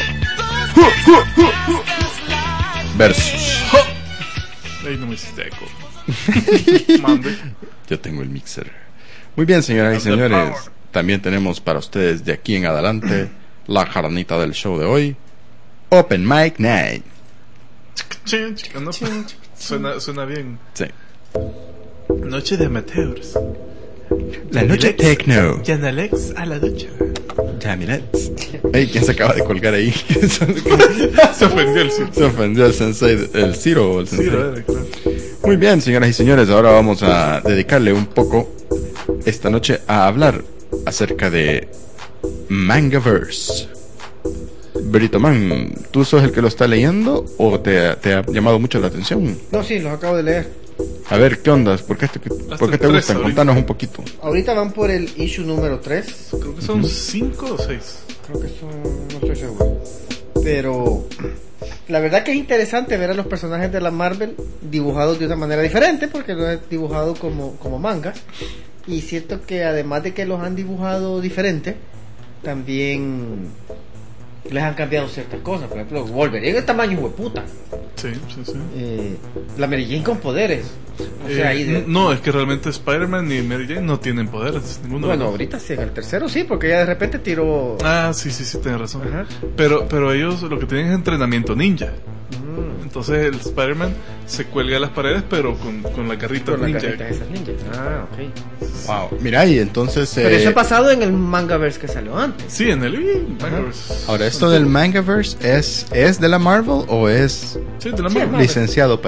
[SPEAKER 1] Versus.
[SPEAKER 2] Ahí no me hiciste eco. Mande.
[SPEAKER 1] Yo tengo el mixer. Muy bien, señoras y
[SPEAKER 2] Of the
[SPEAKER 1] señores.
[SPEAKER 2] power.
[SPEAKER 1] También tenemos para ustedes de aquí en adelante la carnita del show de hoy. Open Mic Night.
[SPEAKER 2] Chin, chin, no, suena, suena bien.
[SPEAKER 1] Sí.
[SPEAKER 2] Noche de amateurs.
[SPEAKER 1] La noche techno.
[SPEAKER 2] Jan Alex a la ducha.
[SPEAKER 1] Jamilets. Ey, ¿quién se acaba de colgar ahí?
[SPEAKER 2] Se ofendió el
[SPEAKER 1] Se ofendió el sensei, el Ciro o el
[SPEAKER 2] Sí,
[SPEAKER 1] sensei.
[SPEAKER 2] lo era, claro.
[SPEAKER 1] Muy bien, señoras y señores, ahora vamos a dedicarle un poco esta noche a hablar acerca de Mangaverse. Brito Man, ¿tú sos el que lo está leyendo o te, te ha llamado mucho la atención?
[SPEAKER 3] No, sí, los acabo de leer.
[SPEAKER 1] A ver, ¿qué ondas? ¿Por qué, te- por qué te
[SPEAKER 2] el tres
[SPEAKER 1] gustan?
[SPEAKER 2] ahorita.
[SPEAKER 1] Contanos un poquito.
[SPEAKER 3] Ahorita van por el issue número tres.
[SPEAKER 2] Creo que son cinco o seis.
[SPEAKER 3] Creo que son, no estoy seguro. Pero la verdad que es interesante ver a los personajes de la Marvel dibujados de una manera diferente, porque lo he dibujado como, como manga. Y siento que además de que los han dibujado diferente, también les han cambiado ciertas cosas. Por ejemplo, Wolverine es tamaño hueputa.
[SPEAKER 2] Sí, sí, sí.
[SPEAKER 3] Eh, la Mary Jane con poderes. O
[SPEAKER 2] Eh,
[SPEAKER 3] sea, ahí de-
[SPEAKER 2] n- No, es que realmente Spider-Man y Mary Jane no tienen poderes. Ninguno de
[SPEAKER 3] bueno,
[SPEAKER 2] los-
[SPEAKER 3] ahorita sí, en el tercero sí, porque ya de repente tiró.
[SPEAKER 2] Ah, sí, sí, sí, tienes razón.
[SPEAKER 3] Ajá.
[SPEAKER 2] Pero, pero ellos lo que tienen es entrenamiento ninja.
[SPEAKER 3] Mm,
[SPEAKER 2] Entonces el Spider-Man se cuelga de las paredes, pero con, con la carrita
[SPEAKER 3] con las
[SPEAKER 2] ninja.
[SPEAKER 3] carritas esas ninjas. Ah, ok.
[SPEAKER 1] Wow. Mira, y entonces...
[SPEAKER 3] Pero
[SPEAKER 1] eh,
[SPEAKER 3] eso ha pasado en el Mangaverse que salió antes.
[SPEAKER 2] Sí, en el Mangaverse.
[SPEAKER 1] ahora, ¿esto del Mangaverse es, es de la Marvel o es
[SPEAKER 2] Sí, de la
[SPEAKER 3] Sí,
[SPEAKER 2] Marvel.
[SPEAKER 3] Marvel.
[SPEAKER 1] licenciado para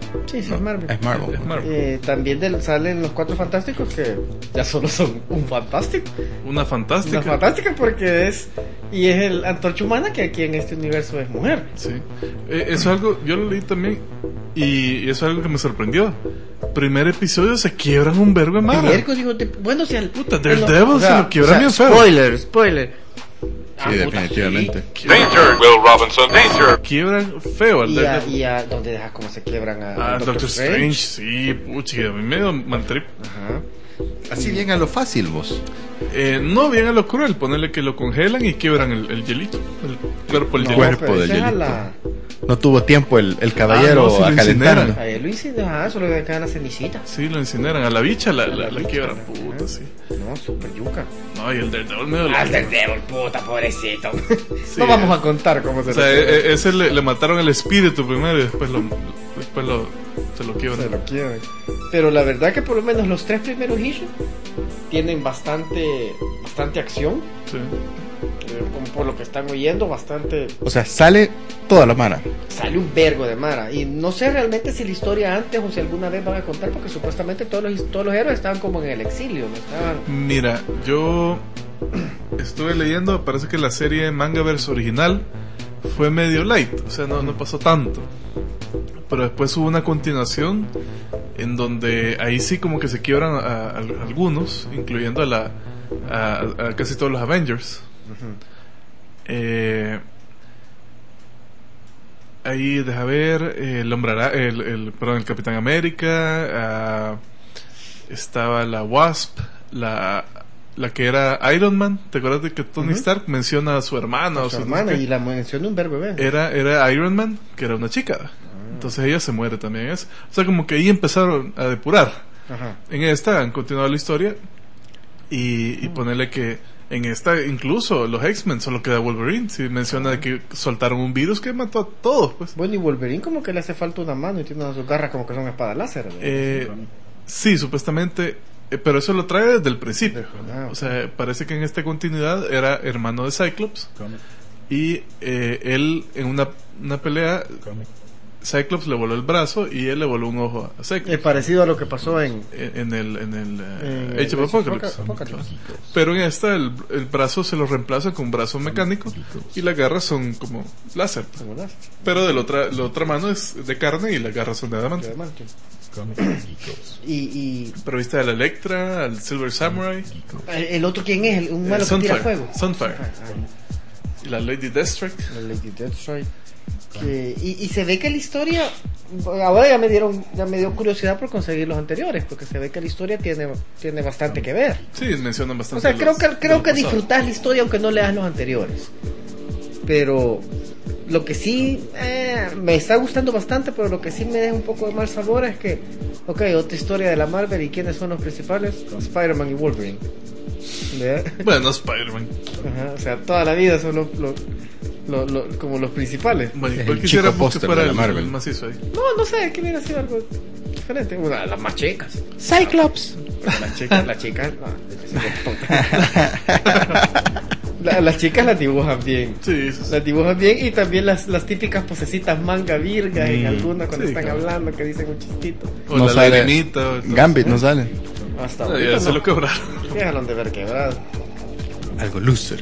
[SPEAKER 3] Sí, sí,
[SPEAKER 1] No,
[SPEAKER 3] es Marvel.
[SPEAKER 1] Es Marvel.
[SPEAKER 2] Es Marvel.
[SPEAKER 3] Eh, también del- salen los Cuatro Fantásticos, que ya solo son un fantástico.
[SPEAKER 2] Una fantástica.
[SPEAKER 3] Una fantástica porque es. Y es el Antorcha Humana, que aquí en este universo es mujer.
[SPEAKER 2] Sí. Eh, eso es algo, yo lo leí también y, y eso es algo que me sorprendió. Primer episodio se quiebran un verbo de mara.
[SPEAKER 3] Miércoles, digo, te- bueno, si al.
[SPEAKER 2] Puta,
[SPEAKER 3] en
[SPEAKER 2] Daredevil
[SPEAKER 3] lo-
[SPEAKER 2] se lo quiebra bien feo.
[SPEAKER 3] Spoiler, spoiler.
[SPEAKER 1] Sí,
[SPEAKER 3] Ah, puta,
[SPEAKER 1] definitivamente.
[SPEAKER 4] Danger, Will Robinson, danger.
[SPEAKER 2] Quiebran feo al
[SPEAKER 3] Y a,
[SPEAKER 2] Daredevil.
[SPEAKER 3] y a donde dejas cómo se quiebran a,
[SPEAKER 2] Ah, Doctor, Strange. sí, puchi, a mí me dio mal trip.
[SPEAKER 3] Ajá.
[SPEAKER 1] Así bien a lo fácil, vos.
[SPEAKER 2] Eh, no bien a lo cruel, ponerle que lo congelan y quiebran el, el hielito, el cuerpo del
[SPEAKER 3] No,
[SPEAKER 2] hielito.
[SPEAKER 1] cuerpo
[SPEAKER 3] pero
[SPEAKER 1] del
[SPEAKER 3] esa es a
[SPEAKER 1] hielito.
[SPEAKER 3] la.
[SPEAKER 1] No tuvo tiempo el, el caballero
[SPEAKER 2] Ah, no, si lo
[SPEAKER 1] a calentarlo.
[SPEAKER 2] incineran.
[SPEAKER 3] Ahí lo hice, ajá, solo le quedan las cenicitas.
[SPEAKER 2] Sí, lo incineran, a la bicha la,
[SPEAKER 3] A
[SPEAKER 2] la,
[SPEAKER 3] la
[SPEAKER 2] la
[SPEAKER 3] bicha,
[SPEAKER 2] quiebran,
[SPEAKER 3] ajá.
[SPEAKER 2] puta, sí.
[SPEAKER 3] No, super yuca.
[SPEAKER 2] No, y el Daredevil me dio
[SPEAKER 3] Al Daredevil, puta, pobrecito.
[SPEAKER 2] Sí,
[SPEAKER 3] no vamos
[SPEAKER 2] eh.
[SPEAKER 3] a contar cómo se
[SPEAKER 2] O sea,
[SPEAKER 3] lo
[SPEAKER 2] e-
[SPEAKER 3] quiebran.
[SPEAKER 2] e- ese le, le mataron el espíritu primero y después lo, después lo, se lo quiebran.
[SPEAKER 3] Se lo quiebran. Pero la verdad que por lo menos los tres primeros issues tienen bastante bastante acción.
[SPEAKER 2] Sí.
[SPEAKER 3] eh, Como por lo que están oyendo, bastante.
[SPEAKER 1] O sea, sale toda la mara.
[SPEAKER 3] Sale un vergo de Mara. Y no sé realmente si la historia antes o si alguna vez van a contar, porque supuestamente todos los, todos los héroes estaban como en el exilio, ¿no? Estaban.
[SPEAKER 2] Mira, yo estuve leyendo, parece que la serie Mangaverse original fue medio light, o sea, no, no pasó tanto. Pero después hubo una continuación en donde ahí sí como que se quiebran a, a- a algunos, incluyendo a la a, a casi todos los Avengers. Eh, ahí deja ver eh, el hombre Ara- el, el perdón, el Capitán América, ah, estaba la Wasp, la la que era Iron Man. ¿Te acuerdas de que Tony
[SPEAKER 3] Ujú.
[SPEAKER 2] Stark menciona a su hermana o
[SPEAKER 3] Su
[SPEAKER 2] su
[SPEAKER 3] hermana,
[SPEAKER 2] no sé qué?
[SPEAKER 3] y la mencionó un verbo, ¿ves?
[SPEAKER 2] era era Iron Man, que era una chica. Entonces ella se muere también. Es, o sea, como que ahí empezaron a depurar.
[SPEAKER 3] Ajá.
[SPEAKER 2] En esta han continuado la historia y, y ponerle que en esta incluso los X-Men solo queda Wolverine. Si menciona de que soltaron un virus que mató a todos, pues.
[SPEAKER 3] Bueno, y Wolverine como que le hace falta una mano y tiene unas garras como que son espadas láser, ¿verdad?
[SPEAKER 2] Eh, sí, supuestamente, eh, pero eso lo trae desde el principio.
[SPEAKER 3] Ah,
[SPEAKER 2] O sea, parece que en esta continuidad era hermano de Cyclops y eh, él en una, una pelea Cyclops le voló el brazo y él le voló un ojo a Cyclops.
[SPEAKER 3] Es parecido a lo que pasó en.
[SPEAKER 2] en en el, en el eh,
[SPEAKER 3] en
[SPEAKER 2] Age of Apocalypse.
[SPEAKER 3] Apocalypse.
[SPEAKER 2] Pero en esta el, el brazo se lo reemplaza con un brazo mecánico y las garras son como láser.
[SPEAKER 3] Como las-
[SPEAKER 2] Pero de la otra, la otra mano es de carne y las garras son de
[SPEAKER 3] de
[SPEAKER 2] adamante.
[SPEAKER 3] diamante. Y, y
[SPEAKER 2] Pero viste a la Electra, al Silver Samurai,
[SPEAKER 3] el, el otro quién es, el, un
[SPEAKER 2] eh,
[SPEAKER 3] malo que tira
[SPEAKER 2] Sunfire,
[SPEAKER 3] fuego.
[SPEAKER 2] Sunfire
[SPEAKER 3] Ah,
[SPEAKER 2] y la Lady Deathstrike.
[SPEAKER 3] la Lady Deathstrike. Que- y, y se ve que la historia, ahora ya me dieron, ya me dio curiosidad por conseguir los anteriores, porque se ve que la historia tiene, tiene bastante que ver.
[SPEAKER 2] Sí, mencionan bastante.
[SPEAKER 3] O sea,
[SPEAKER 2] los-
[SPEAKER 3] creo que creo
[SPEAKER 2] los
[SPEAKER 3] que
[SPEAKER 2] pasados.
[SPEAKER 3] disfrutás la historia aunque no leas los anteriores. Pero lo que sí eh, me está gustando bastante, pero lo que sí me deja un poco de mal sabor es que, ok, otra historia de la Marvel, y quiénes son los principales, Spider-Man y Wolverine. ¿Verdad?
[SPEAKER 2] Bueno, Spider-Man.
[SPEAKER 3] Ajá, o sea, toda la vida son los, los- los- los- como los principales.
[SPEAKER 2] Bueno,
[SPEAKER 1] Es
[SPEAKER 2] ¿cuál
[SPEAKER 1] el
[SPEAKER 2] quisiera
[SPEAKER 1] chico
[SPEAKER 2] que
[SPEAKER 1] póster
[SPEAKER 2] fuera
[SPEAKER 1] de la
[SPEAKER 2] el,
[SPEAKER 1] Marvel.
[SPEAKER 2] el macizo ahí?
[SPEAKER 3] No, no sé, que hubiera sido algo diferente. Una de las más chicas.
[SPEAKER 1] Cyclops.
[SPEAKER 3] Las chicas, las chicas, no, La- las chicas las dibujan bien.
[SPEAKER 2] Sí, sí, sí.
[SPEAKER 3] Las dibujan bien, y también las, las típicas posecitas manga virga en
[SPEAKER 1] Mm,
[SPEAKER 3] algunas cuando
[SPEAKER 2] sí,
[SPEAKER 3] están
[SPEAKER 2] claro.
[SPEAKER 3] hablando que dicen un chistito.
[SPEAKER 2] O
[SPEAKER 1] No
[SPEAKER 2] la
[SPEAKER 1] sale.
[SPEAKER 2] lagrimita. o todo.
[SPEAKER 1] Gambit no sale.
[SPEAKER 3] Hasta
[SPEAKER 2] Ah,
[SPEAKER 3] ahorita
[SPEAKER 2] ya se
[SPEAKER 3] no.
[SPEAKER 2] lo cobraron.
[SPEAKER 3] Déjalos de ver quebrado.
[SPEAKER 1] Algo loser.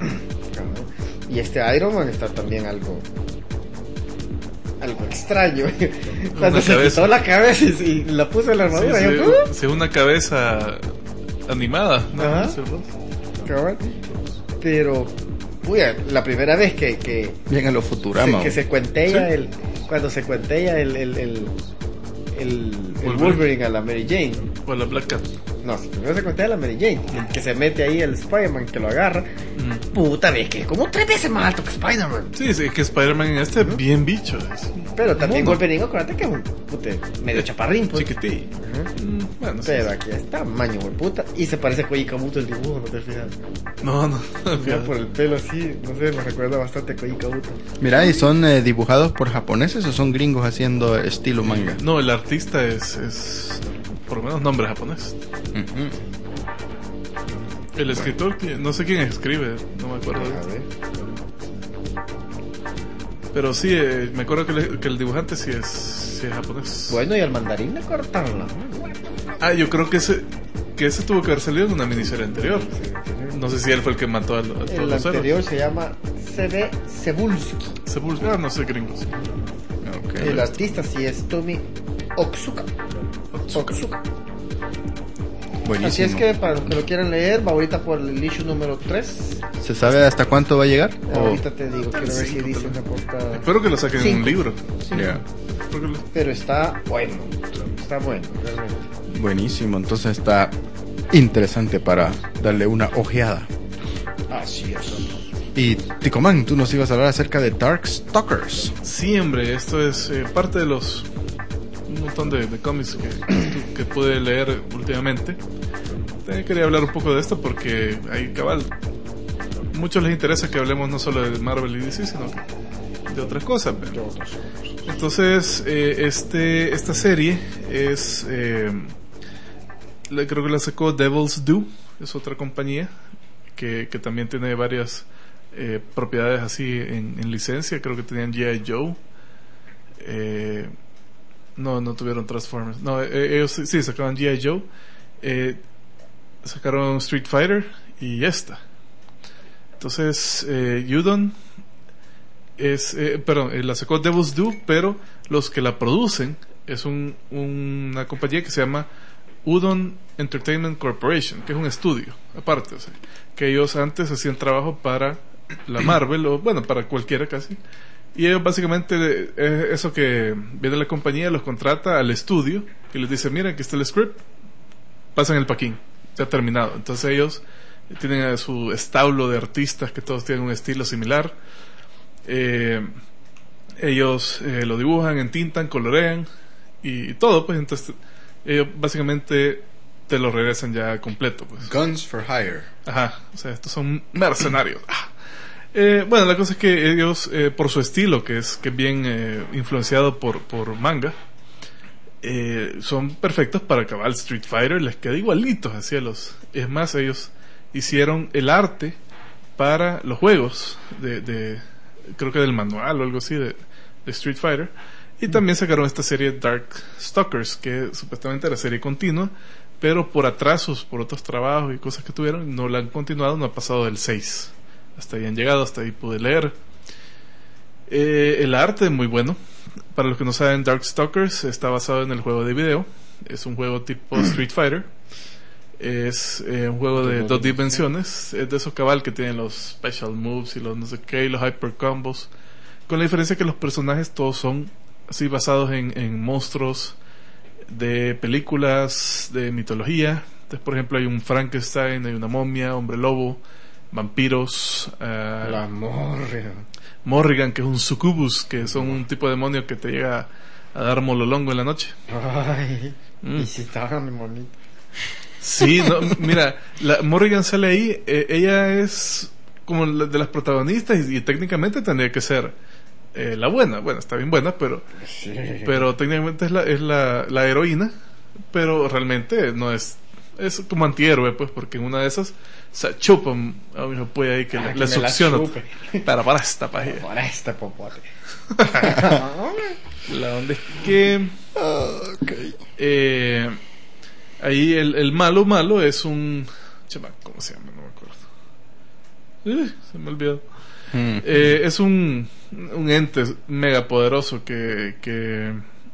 [SPEAKER 3] Y este Iron Man está también algo algo extraño. Cuando
[SPEAKER 2] Una
[SPEAKER 3] se
[SPEAKER 2] cabeza.
[SPEAKER 3] quitó la cabeza y, y la puso en la
[SPEAKER 2] Sí,
[SPEAKER 3] armadura,
[SPEAKER 2] sí,
[SPEAKER 3] yo, ¿cómo?
[SPEAKER 2] sí, una cabeza animada. ¿no?
[SPEAKER 3] Ajá.
[SPEAKER 2] Sí, ¿no?
[SPEAKER 3] Cabal. Pero, uy, la primera vez que, que,
[SPEAKER 1] Bien a lo
[SPEAKER 3] se,
[SPEAKER 1] Futurama.
[SPEAKER 3] que se cuentea
[SPEAKER 2] Sí.
[SPEAKER 3] el, cuando se cuentea el, el, el, el, el
[SPEAKER 2] Wolverine.
[SPEAKER 3] Wolverine a la Mary Jane.
[SPEAKER 2] O la Black Cat.
[SPEAKER 3] No, primero se cuentea a la Mary Jane, que, que se mete ahí el Spider-Man, que lo agarra.
[SPEAKER 2] Mm.
[SPEAKER 3] Puta, ves que es como tres veces más alto que Spider-Man.
[SPEAKER 2] Sí, sí, que Spider-Man en este es bien bicho. Es
[SPEAKER 3] Pero también
[SPEAKER 2] Mono.
[SPEAKER 3] Wolverine, acuérdate que es un pute, medio chaparrín, pues.
[SPEAKER 2] chiquitín.
[SPEAKER 3] Ajá.
[SPEAKER 2] Mm, bueno, sí.
[SPEAKER 3] Pero aquí está tamaño, güey, puta. Y se parece a Koji Kabuto el dibujo, no te fijas.
[SPEAKER 2] No, no.
[SPEAKER 3] Mira, por el pelo así, no sé, me recuerda bastante a Koji Kabuto.
[SPEAKER 1] Mira, ¿y son eh, dibujados por japoneses o son gringos haciendo estilo manga?
[SPEAKER 2] No, el artista es, es por lo menos nombre japonés.
[SPEAKER 1] Ujú.
[SPEAKER 2] El escritor, que- no sé quién escribe, no me acuerdo.
[SPEAKER 3] A ver.
[SPEAKER 2] Pero sí, eh, me acuerdo que, le- que el dibujante sí es, sí es japonés.
[SPEAKER 3] Bueno, y al mandarín le cortaron la mano.
[SPEAKER 2] Ah, yo creo que ese, que ese tuvo que haber salido en una miniserie anterior. No sé si él fue el que mató a, a todos
[SPEAKER 3] El
[SPEAKER 2] los
[SPEAKER 3] anterior
[SPEAKER 2] héroes.
[SPEAKER 3] se llama C B Cebulski.
[SPEAKER 2] Se busca, ah, no sé, gringos.
[SPEAKER 1] Ok.
[SPEAKER 3] El artista sí es Tomi Otsuka.
[SPEAKER 2] Otsuka.
[SPEAKER 3] Otsuka.
[SPEAKER 1] Buenísimo.
[SPEAKER 3] Así es que para los que lo quieran leer, va ahorita por el issue número tres.
[SPEAKER 1] ¿Se sabe hasta cuánto va a llegar? O-
[SPEAKER 3] Ahorita te digo, quiero ver si
[SPEAKER 2] cinco,
[SPEAKER 3] dice
[SPEAKER 2] tal
[SPEAKER 3] una portada.
[SPEAKER 2] Espero que lo saquen en un
[SPEAKER 3] Cinco.
[SPEAKER 2] libro.
[SPEAKER 1] Ya.
[SPEAKER 2] Espero que lo-
[SPEAKER 3] Pero está bueno. Está bueno, realmente.
[SPEAKER 1] Buenísimo, entonces está interesante para darle una ojeada.
[SPEAKER 3] Así es.
[SPEAKER 1] Y Ticoman, tú nos ibas a hablar acerca de Darkstalkers.
[SPEAKER 2] Sí, hombre, esto es eh, parte de los un montón de, de cómics que, que pude leer últimamente. También quería hablar un poco de esto porque hay cabal. Muchos les interesa que hablemos no solo de Marvel y D C, sino que de otras cosas. pero- Entonces, eh, este esta serie es, eh, la- creo que la sacó Devil's Due, es otra compañía que, que también tiene varias eh, propiedades así en, en licencia. Creo que tenían G I. Joe. Eh, no, no tuvieron Transformers. No, eh, ellos sí, sí sacaban G I. Joe. Eh, sacaron Street Fighter y esta. Entonces, eh, Udon es, eh, perdón, eh, la sacó Devil's Due, pero los que la producen es un, una compañía que se llama Udon Entertainment Corporation, que es un estudio aparte, o sea, que ellos antes hacían trabajo para la Marvel, o bueno, para cualquiera casi, y ellos básicamente, eh, eso que viene la compañía, los contrata al estudio, y les dice, mira, aquí está el script, pasan el paquín, ya terminado. Entonces ellos tienen a su establo de artistas que todos tienen un estilo similar. Eh, ellos eh, lo dibujan, entintan, colorean y, y todo, pues entonces ellos básicamente te lo regresan ya completo, pues.
[SPEAKER 1] Guns for Hire.
[SPEAKER 2] Ajá, o sea, estos son mercenarios. Ah. Eh, bueno, la cosa es que ellos, eh, por su estilo, que es, que es bien eh, influenciado por, por manga, eh, son perfectos para acabar Street Fighter, les queda igualitos hacia los. Es más, ellos hicieron el arte para los juegos de, de creo que del manual o algo así de, de Street Fighter, y también sacaron esta serie Darkstalkers, que supuestamente era serie continua, pero por atrasos, por otros trabajos y cosas que tuvieron, no la han continuado, no ha pasado del seis. Hasta ahí han llegado, hasta ahí pude leer. Eh, el arte es muy bueno. Para los que no saben, Darkstalkers está basado en el juego de video. Es un juego tipo Street Fighter. Es eh, un juego de dos dimensiones. Es de esos cabal que tienen los special moves y los no sé qué, y los hyper combos. Con la diferencia que los personajes todos son así basados en, en monstruos de películas de mitología. Entonces, por ejemplo, hay un Frankenstein, hay una momia, hombre lobo, vampiros, uh,
[SPEAKER 3] La morra.
[SPEAKER 2] Morrigan, que es un sucubus, que son un tipo de demonio que te llega a dar mololongo en la noche.
[SPEAKER 3] Ay.
[SPEAKER 2] Mm.
[SPEAKER 3] Y si estaban bonitos.
[SPEAKER 2] Sí, no, mira, la Morrigan sale ahí, eh, ella es como la de las protagonistas y, y técnicamente tendría que ser eh, la buena. Bueno, está bien buena, pero
[SPEAKER 3] Sí.
[SPEAKER 2] pero técnicamente es la es la, la heroína, pero realmente no es es como antihéroe, pues, porque en una de esas se chupan a un hijo puede ahí que
[SPEAKER 3] Ah,
[SPEAKER 2] le,
[SPEAKER 3] que
[SPEAKER 2] le
[SPEAKER 3] me la
[SPEAKER 2] succiona
[SPEAKER 3] chupe.
[SPEAKER 2] para para esta página.
[SPEAKER 3] Para este popote.
[SPEAKER 2] La onda es que eh, ahí el, el malo malo es un chama, ¿cómo se llama? No me acuerdo. Eh, se me olvidó.
[SPEAKER 1] Mm.
[SPEAKER 2] Eh, es un, un ente mega poderoso que, que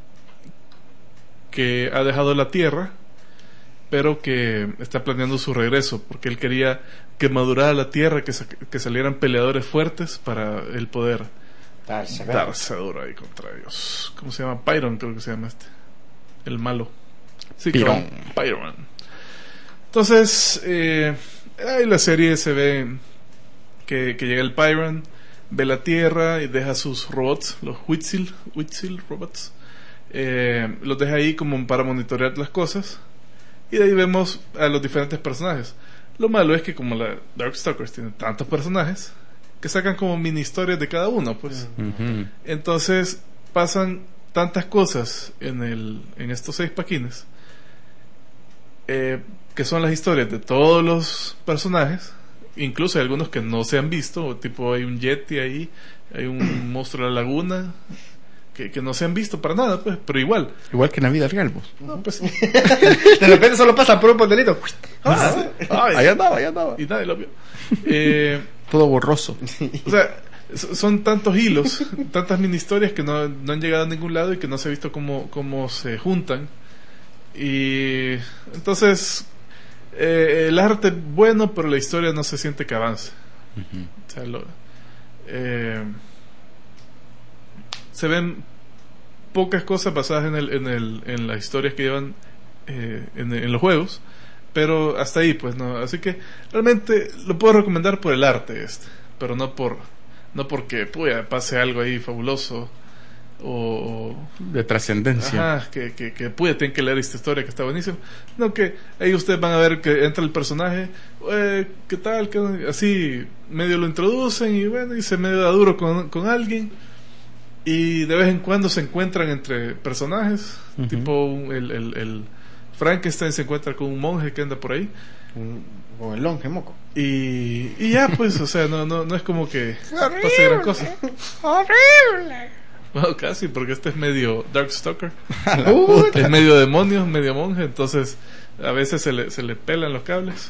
[SPEAKER 2] que ha dejado la Tierra, pero que está planeando su regreso porque él quería que madurara la Tierra, que, sa- que salieran peleadores fuertes para el poder
[SPEAKER 3] Darse,
[SPEAKER 2] darse duro ahí contra ellos. ¿Cómo se llama? Pyron, creo que se llama este, el malo. Sí,
[SPEAKER 1] Pyron.
[SPEAKER 2] claro, Pyron. Entonces, eh, ahí la serie se ve que, que llega el Pyron, ve la Tierra y deja sus robots, los Huitzil, Huitzil robots, eh, los deja ahí como para monitorear las cosas, y de ahí vemos a los diferentes personajes. Lo malo es que como la Darkstalkers tiene tantos personajes que sacan como mini historias de cada uno, pues.
[SPEAKER 1] Ujú.
[SPEAKER 2] Entonces pasan tantas cosas en el en estos seis paquines, eh, que son las historias de todos los personajes, incluso hay algunos que no se han visto, tipo hay un Yeti ahí, hay un monstruo de la laguna que, que no se han visto para nada, pues, pero igual.
[SPEAKER 1] Igual que en la vida real, vos.
[SPEAKER 2] No, pues,
[SPEAKER 3] De repente solo pasa por un pandelito.
[SPEAKER 2] ah, ay,
[SPEAKER 1] Ahí andaba, ahí andaba.
[SPEAKER 2] y nadie lo vio. Eh,
[SPEAKER 1] Todo borroso.
[SPEAKER 2] o sea, so- son tantos hilos, tantas mini historias que no, no han llegado a ningún lado y que no se ha visto cómo, cómo se juntan. Y entonces, eh, el arte es bueno, pero la historia no se siente que avance.
[SPEAKER 1] Ujú.
[SPEAKER 2] O sea, lo- eh, se ven pocas cosas basadas en el, en el, en las historias que llevan eh, en, en los juegos, pero hasta ahí, pues no. Así que realmente lo puedo recomendar por el arte este, pero no por no porque puya, pase algo ahí fabuloso o,
[SPEAKER 1] De trascendencia.
[SPEAKER 2] ajá, que, que, que puya, tienen que leer esta historia que está buenísima. No, que ahí ustedes van a ver que entra el personaje, eh, ¿qué tal? ¿Qué- así medio lo introducen y bueno, y se medio da duro con, con alguien. Y de vez en cuando se encuentran entre personajes,
[SPEAKER 1] Ujú.
[SPEAKER 2] tipo un- el, el, el Frankenstein se encuentra con un monje que anda por ahí.
[SPEAKER 3] Un- Con el longe, moco.
[SPEAKER 2] Y, y ya, pues, o sea, no, no, no es como que pase gran cosa.
[SPEAKER 5] ¡Horrible!
[SPEAKER 2] Bueno, casi, porque este es medio Darkstalker.
[SPEAKER 3] Uh,
[SPEAKER 2] Es medio demonio, medio monje, entonces a veces se le, se le pelan los cables.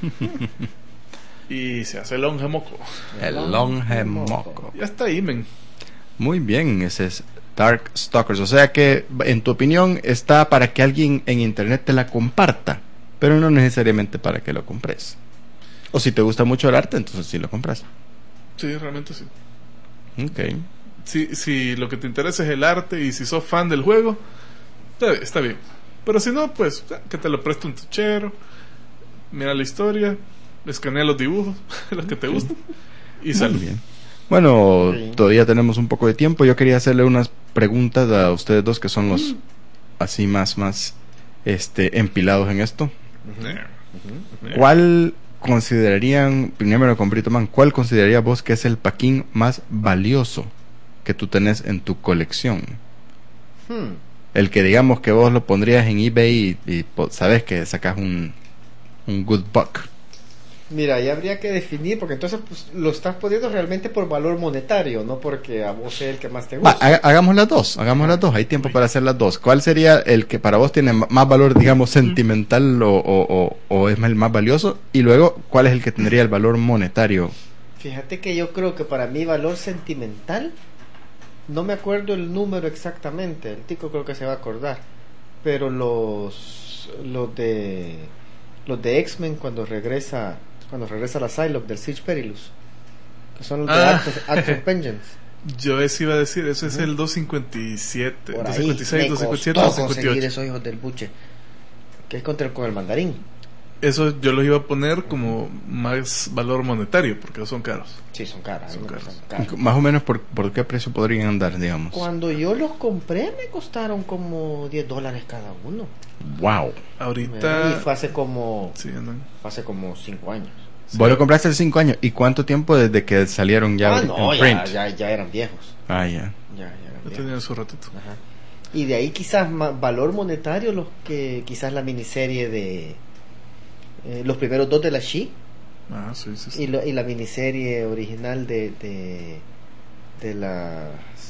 [SPEAKER 2] Y se hace el longe moco.
[SPEAKER 1] El longe moco.
[SPEAKER 2] Ya está ahí, men.
[SPEAKER 1] Muy bien, ese es Dark Stalkers. O sea que, en tu opinión, está para que alguien en internet te la comparta, pero no necesariamente para que lo compres. O si te gusta mucho el arte, entonces sí lo compras.
[SPEAKER 2] Sí, realmente sí.
[SPEAKER 1] Ok.
[SPEAKER 2] Si, si lo que te interesa es el arte y si sos fan del juego, está, está bien. Pero si no, pues que te lo preste un tuchero, mira la historia, escanea los dibujos, los que te gustan, y
[SPEAKER 1] Muy
[SPEAKER 2] sal.
[SPEAKER 1] bien. Bueno,
[SPEAKER 3] Sí.
[SPEAKER 1] todavía tenemos un poco de tiempo. Yo quería hacerle unas preguntas a ustedes dos que son los así más, más este, empilados en esto.
[SPEAKER 2] Eh,
[SPEAKER 1] ¿Cuál considerarían, primero con Brito Man, cuál consideraría vos que es el paquín más valioso que tú tenés en tu colección?
[SPEAKER 3] Hmm.
[SPEAKER 1] El que digamos que vos lo pondrías en eBay y, y po- sabes que sacas un, un good buck.
[SPEAKER 3] Mira, ya habría que definir, porque entonces pues, lo estás poniendo realmente por valor monetario, no porque a vos es el que más te
[SPEAKER 1] Ah,
[SPEAKER 3] gusta.
[SPEAKER 1] haga- hagamos las dos, hagamos las dos, hay tiempo para hacer las dos. ¿Cuál sería el que para vos tiene m- más valor, digamos, sentimental o, o, o, o es el más valioso? Y luego, ¿cuál es el que tendría el valor monetario?
[SPEAKER 3] Fíjate que yo creo que para mí valor sentimental, no me acuerdo el número exactamente, el tico creo que se va a acordar, pero los los de los de X-Men cuando regresa cuando regresa la Psylocke del Siege Perilous, que son los de
[SPEAKER 2] Ah.
[SPEAKER 3] Acts of, Acts of Vengeance.
[SPEAKER 2] Yo eso iba a decir, eso es el doscientos cincuenta y siete,
[SPEAKER 3] Por
[SPEAKER 2] doscientos
[SPEAKER 3] ahí
[SPEAKER 2] cincuenta y seis,
[SPEAKER 3] me
[SPEAKER 2] doscientos
[SPEAKER 3] costó
[SPEAKER 2] cincuenta y siete, doscientos
[SPEAKER 3] conseguir
[SPEAKER 2] cincuenta y ocho.
[SPEAKER 3] esos hijos del buche, que es contra el, con el mandarín.
[SPEAKER 2] Eso yo los iba a poner como más valor monetario, porque son caros.
[SPEAKER 3] Sí, son caras.
[SPEAKER 2] Son
[SPEAKER 3] a mí me
[SPEAKER 2] caros.
[SPEAKER 3] cuestan caras.
[SPEAKER 1] Más o menos, ¿por, por qué precio podrían andar, digamos?
[SPEAKER 3] Cuando yo los compré me costaron como diez dólares cada uno.
[SPEAKER 1] Wow.
[SPEAKER 2] Ahorita...
[SPEAKER 3] Y fue hace como
[SPEAKER 2] Sí, andan.
[SPEAKER 3] fue hace como cinco años.
[SPEAKER 2] Sí.
[SPEAKER 1] Vos lo compraste hace cinco años. ¿Y cuánto tiempo desde que salieron ya
[SPEAKER 3] ah,
[SPEAKER 1] en
[SPEAKER 3] no,
[SPEAKER 1] print?
[SPEAKER 3] ya, ya, ya eran viejos.
[SPEAKER 1] Ah, ya.
[SPEAKER 3] Ya, ya eran
[SPEAKER 2] Ya
[SPEAKER 3] viejos.
[SPEAKER 2] tenían su ratito.
[SPEAKER 3] Ajá. Y de ahí quizás ma- valor monetario los que quizás la miniserie de eh, los primeros dos de la She
[SPEAKER 2] Ah, sí, sí, sí.
[SPEAKER 3] y, lo- y la miniserie original de de, de la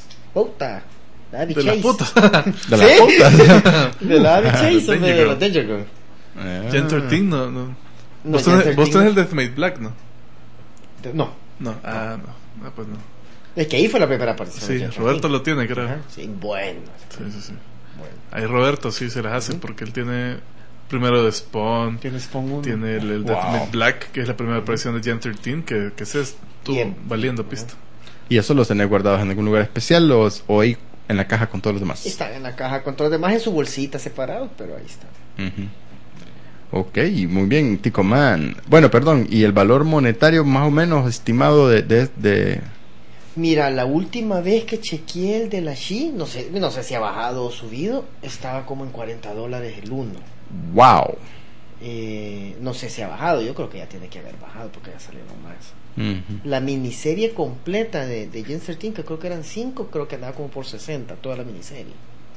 [SPEAKER 3] puta la Abby
[SPEAKER 2] De las
[SPEAKER 3] Chase.
[SPEAKER 2] putas.
[SPEAKER 1] De
[SPEAKER 3] ¿Sí?
[SPEAKER 1] la puta.
[SPEAKER 3] de la Abby Chase o
[SPEAKER 2] Danger
[SPEAKER 3] de
[SPEAKER 2] Girl.
[SPEAKER 3] la Danger Girl.
[SPEAKER 1] Ah.
[SPEAKER 2] Gen trece, no, no.
[SPEAKER 3] No,
[SPEAKER 2] vos
[SPEAKER 3] Gen
[SPEAKER 2] tenés, vos
[SPEAKER 3] trece
[SPEAKER 2] tenés
[SPEAKER 3] no.
[SPEAKER 2] el Deathmate Black, ¿no?
[SPEAKER 3] De- no,
[SPEAKER 2] No, ah, no. Ah, pues no.
[SPEAKER 3] es que ahí fue la primera aparición.
[SPEAKER 2] Sí,
[SPEAKER 3] de Gen
[SPEAKER 2] Roberto
[SPEAKER 3] trece.
[SPEAKER 2] lo tiene, creo.
[SPEAKER 3] Ajá, sí, bueno,
[SPEAKER 2] Sí, sí, sí.
[SPEAKER 3] bueno.
[SPEAKER 2] Ahí Roberto sí se las hace porque él tiene primero de Spawn,
[SPEAKER 3] Tienes Spawn uno.
[SPEAKER 2] tiene el, el
[SPEAKER 1] Wow.
[SPEAKER 2] Deathmate Black, que es la primera aparición de Gen trece, que, que se estuvo
[SPEAKER 3] Bien.
[SPEAKER 2] valiendo pista.
[SPEAKER 1] ¿Y eso los tenés guardados en algún lugar especial o, o ahí en la caja con todos los demás?
[SPEAKER 3] Están en la caja con todos los demás en su bolsita separados, pero ahí está.
[SPEAKER 1] Ujú. Ok, muy bien, Tico Man. Bueno, perdón, ¿y el valor monetario más o menos estimado de... de, de...
[SPEAKER 3] Mira, la última vez que chequeé el de la She, no sé, no sé si ha bajado o subido, estaba como en cuarenta dólares el uno.
[SPEAKER 1] ¡Wow!
[SPEAKER 3] Eh, no sé si ha bajado, yo creo que ya tiene que haber bajado porque ya salieron más.
[SPEAKER 1] Ujú.
[SPEAKER 3] La miniserie completa de, de Gen trece, que creo que eran cinco, creo que andaba como por sesenta, toda la miniserie.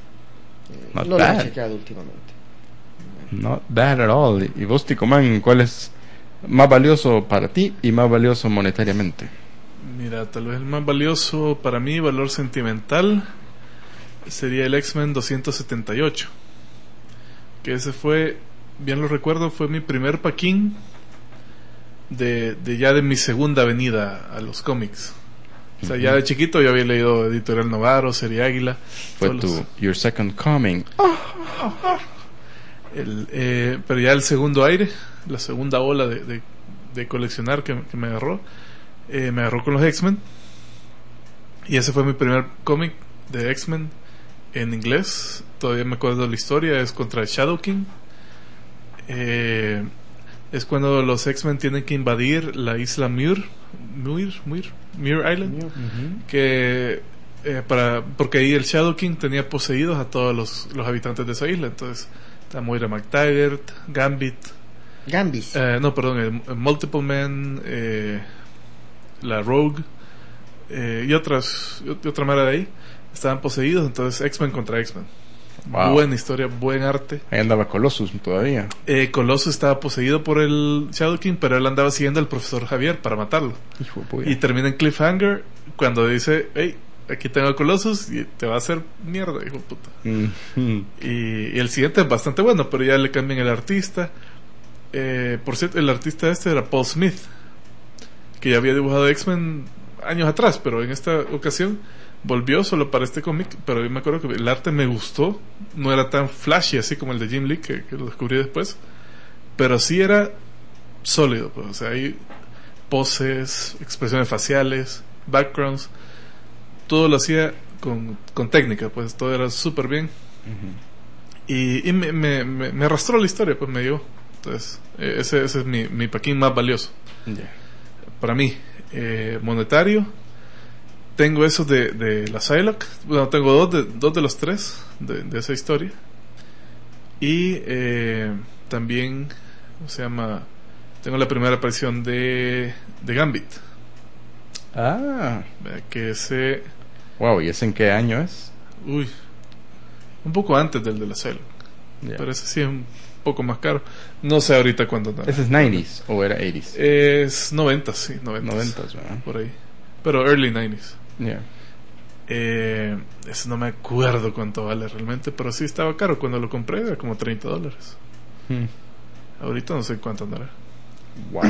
[SPEAKER 3] Eh,
[SPEAKER 1] Not
[SPEAKER 3] no la he
[SPEAKER 1] bad.
[SPEAKER 3] chequeado últimamente.
[SPEAKER 1] Not bad at all. ¿Y vos, Tico Man, cuál es Más valioso para ti y más valioso monetariamente.
[SPEAKER 2] Mira, tal vez el más valioso para mí, valor sentimental, sería el X-Men doscientos setenta y ocho. Que ese fue, bien lo recuerdo, fue mi primer paquín de, de ya de mi segunda venida a los cómics. O sea, uh-huh. ya de chiquito yo había leído Editorial Novaro, Serie Águila.
[SPEAKER 1] Fue tu los... Your Second Coming.
[SPEAKER 2] El, eh, pero ya el segundo aire, la segunda ola de, de, de coleccionar que, que me agarró, eh, me agarró con los X-Men. Y ese fue mi primer cómic de X-Men en inglés. Todavía me acuerdo de la historia. Es contra el Shadow King. Eh, es cuando los X-Men tienen que invadir la isla Muir, Muir, Muir, Muir Island, uh-huh. que eh, para porque ahí el Shadow King tenía poseídos a todos los, los habitantes de esa isla. Entonces está Moira McTaggart, Gambit,
[SPEAKER 3] Gambis,
[SPEAKER 2] eh, no, perdón, el, el Multiple Man, eh, la Rogue eh, y otras y otra mara de ahí estaban poseídos. Entonces X-Men contra X-Men. Wow. Buena historia, buen arte.
[SPEAKER 1] Ahí andaba Colossus todavía.
[SPEAKER 2] Eh, Colossus estaba poseído por el Shadow King, pero él andaba siguiendo al profesor Javier para matarlo.
[SPEAKER 1] Hijo de puya.
[SPEAKER 2] Y termina en cliffhanger cuando dice, hey, aquí tengo a Colossus y te va a hacer mierda, hijo de puta. Mm-hmm. y, y el siguiente es bastante bueno, pero ya le cambian el artista. Eh, por cierto, el artista este era Paul Smith, que ya había dibujado X-Men años atrás, pero en esta ocasión volvió solo para este cómic. Pero yo me acuerdo que el arte me gustó. No era tan flashy así como el de Jim Lee, que, que lo descubrí después, pero sí era sólido, pues. O sea, hay poses, expresiones faciales, backgrounds, todo lo hacía con, con técnica, pues todo era súper bien. Uh-huh. y, y me, me, me, me arrastró la historia, pues me dio. Entonces ese, ese es mi, mi paquín más valioso. Yeah. Para mí, eh, monetario, tengo esos de, de la Psylocke. Bueno, tengo dos de, dos de los tres de, de esa historia. Y eh, también, ¿cómo se llama? Tengo la primera aparición de, de Gambit.
[SPEAKER 1] Ah.
[SPEAKER 2] Que ese...
[SPEAKER 1] Wow, ¿y ese en qué año es?
[SPEAKER 2] Uy, un poco antes del de la Psylocke. Yeah. Pero ese sí es un poco más caro. No sé ahorita cuánto.
[SPEAKER 1] ¿Ese es noventa o era ochenta?
[SPEAKER 2] Es noventa, sí, noventa.
[SPEAKER 1] noventa, ¿verdad?
[SPEAKER 2] Por ahí. Pero early noventa.
[SPEAKER 1] Yeah.
[SPEAKER 2] Eh, eso no me acuerdo cuánto vale realmente, pero sí estaba caro cuando lo compré, era como treinta dólares. Hmm. Ahorita no sé cuánto andará.
[SPEAKER 1] Wow.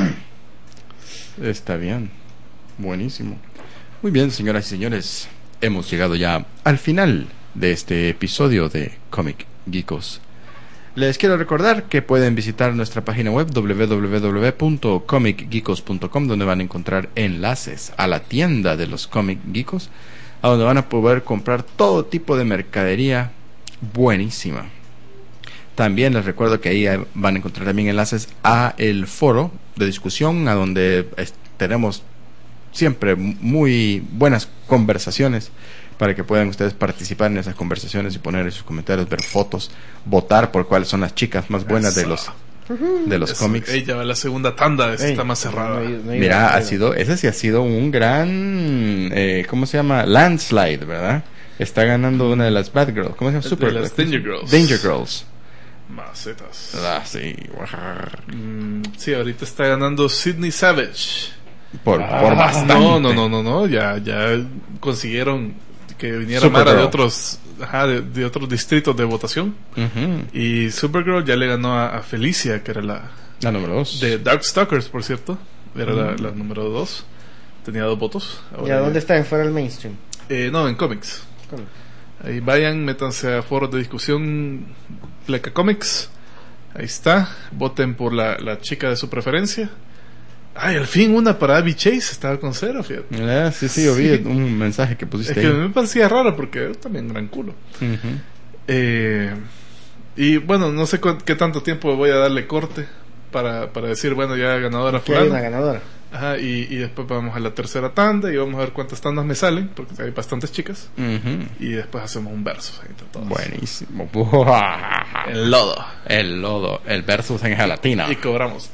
[SPEAKER 1] Está bien, buenísimo. Muy bien, señoras y señores, hemos llegado ya al final de este episodio de Comic Geekos. Les quiero recordar que pueden visitar nuestra página web doble u doble u doble u punto comic geekos punto com, donde van a encontrar enlaces a la tienda de los Comic Geekos, a donde van a poder comprar todo tipo de mercadería buenísima. También les recuerdo que ahí van a encontrar también enlaces a el foro de discusión, a donde tenemos siempre muy buenas conversaciones, para que puedan ustedes participar en esas conversaciones y poner sus comentarios, ver fotos, votar por cuáles son las chicas más buenas Eso. de los de los Eso. cómics.
[SPEAKER 2] Ella va la segunda tanda, esa Ey, está más cerrada. No, no, no,
[SPEAKER 1] Mira, ha sido, ese sí ha sido un gran, eh, ¿cómo se llama? Landslide, ¿verdad? Está ganando una de las Bad Girls. ¿Cómo se llama? Super
[SPEAKER 2] de las Danger Girls.
[SPEAKER 1] Danger Girls.
[SPEAKER 2] Macetas.
[SPEAKER 1] Ah, sí.
[SPEAKER 2] Mm, sí, ahorita está ganando Sydney Savage.
[SPEAKER 1] Por, ah, por bastante.
[SPEAKER 2] No, no, no, no, no. Ya, ya consiguieron que viniera Supergirl. Mara de otros, ajá, de, de otros distritos de votación. Uh-huh. Y Supergirl ya le ganó a, a Felicia, que era la,
[SPEAKER 1] la número dos.
[SPEAKER 2] De Darkstalkers, por cierto. Era uh-huh. la, la número dos. Tenía dos votos.
[SPEAKER 3] Ahora ¿Y a dónde ya... está? ¿En fuera del mainstream?
[SPEAKER 2] Eh, no, en cómics.
[SPEAKER 3] Comics.
[SPEAKER 2] Ahí vayan, métanse a foros de discusión Pleca Comics. Ahí está. Voten por la, la chica de su preferencia. Ay, al fin una para Abby Chase. Estaba con cero, fíjate.
[SPEAKER 1] Yeah, sí, sí, yo vi sí. un mensaje que pusiste.
[SPEAKER 2] Es
[SPEAKER 1] ahí.
[SPEAKER 2] que a mí me parecía raro porque yo también gran culo. Uh-huh. eh, y bueno, no sé cu- qué tanto tiempo voy a darle corte para, para decir, bueno, ya ganadora fulana.
[SPEAKER 3] Hay una ganadora.
[SPEAKER 2] Ajá, y, y después vamos a la tercera tanda y vamos a ver cuántas tandas me salen, porque hay bastantes chicas. Uh-huh. Y después hacemos un versus entre todos.
[SPEAKER 1] Buenísimo.
[SPEAKER 2] El lodo.
[SPEAKER 1] El lodo. El versus en gelatina.
[SPEAKER 2] Y cobramos.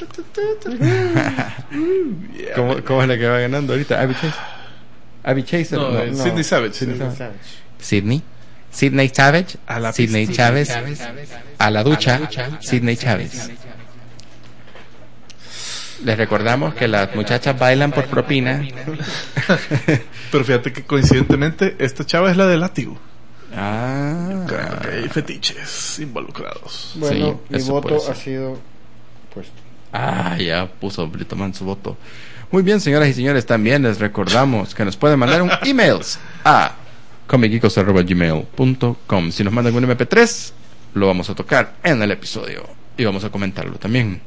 [SPEAKER 1] ¿Cómo, ¿Cómo es la que va ganando ahorita? ¿Abby Chase? ¿Abby Chase?
[SPEAKER 2] No, no, no. Sydney Savage.
[SPEAKER 1] Sydney Savage. Sydney. Sydney Savage.
[SPEAKER 2] A la
[SPEAKER 1] Sydney Chávez. A la ducha. Sydney Chávez. Les recordamos que las muchachas bailan por propina.
[SPEAKER 2] Pero fíjate que coincidentemente esta chava es la de látigo.
[SPEAKER 1] Ah,
[SPEAKER 2] Creo que hay fetiches involucrados.
[SPEAKER 3] Bueno,
[SPEAKER 1] Sí,
[SPEAKER 3] mi
[SPEAKER 1] eso
[SPEAKER 3] voto
[SPEAKER 1] puede ser.
[SPEAKER 3] ha sido puesto.
[SPEAKER 1] ah, ya puso Britoman su voto. Muy bien, señoras y señores, también les recordamos que nos pueden mandar un email a comic geekos arroba gmail punto com. Si nos mandan un eme pe tres, lo vamos a tocar en el episodio y vamos a comentarlo también.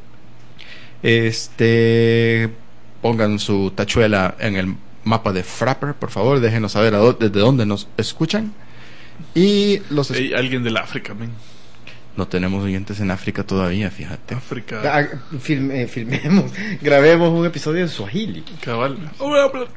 [SPEAKER 1] Este, pongan su tachuela en el mapa de Frapper, por favor, déjenos saber a dó- desde dónde nos escuchan. Y los es-
[SPEAKER 2] Hay alguien del África, men.
[SPEAKER 1] no tenemos oyentes en África todavía, fíjate.
[SPEAKER 2] África.
[SPEAKER 3] Ah, film- eh, filmemos, grabemos un episodio en Swahili.
[SPEAKER 2] Cabal.
[SPEAKER 3] O,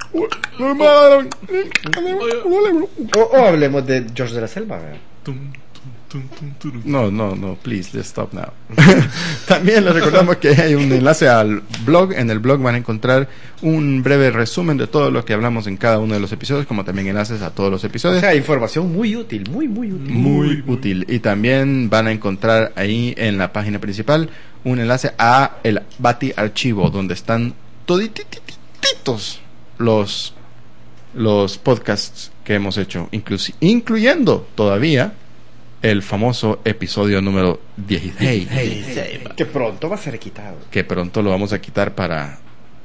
[SPEAKER 3] o hablemos de George de la Selva. ¿verdad?
[SPEAKER 2] Tum, tum, tum, tum, turum.
[SPEAKER 1] No, no, no, please, let's stop now. También les recordamos que hay un enlace al blog. En el blog van a encontrar un breve resumen de todo lo que hablamos en cada uno de los episodios, como también enlaces a todos los
[SPEAKER 3] O
[SPEAKER 1] episodios.
[SPEAKER 3] sea, información muy útil, muy, muy útil.
[SPEAKER 1] Muy útil. Y también van a encontrar ahí en la página principal un enlace a el Bati Archivo, donde están toditititos los los podcasts que hemos hecho, inclusi- incluyendo todavía el famoso episodio número dieciséis,
[SPEAKER 3] Que pronto va a ser quitado.
[SPEAKER 1] que pronto lo vamos a quitar para...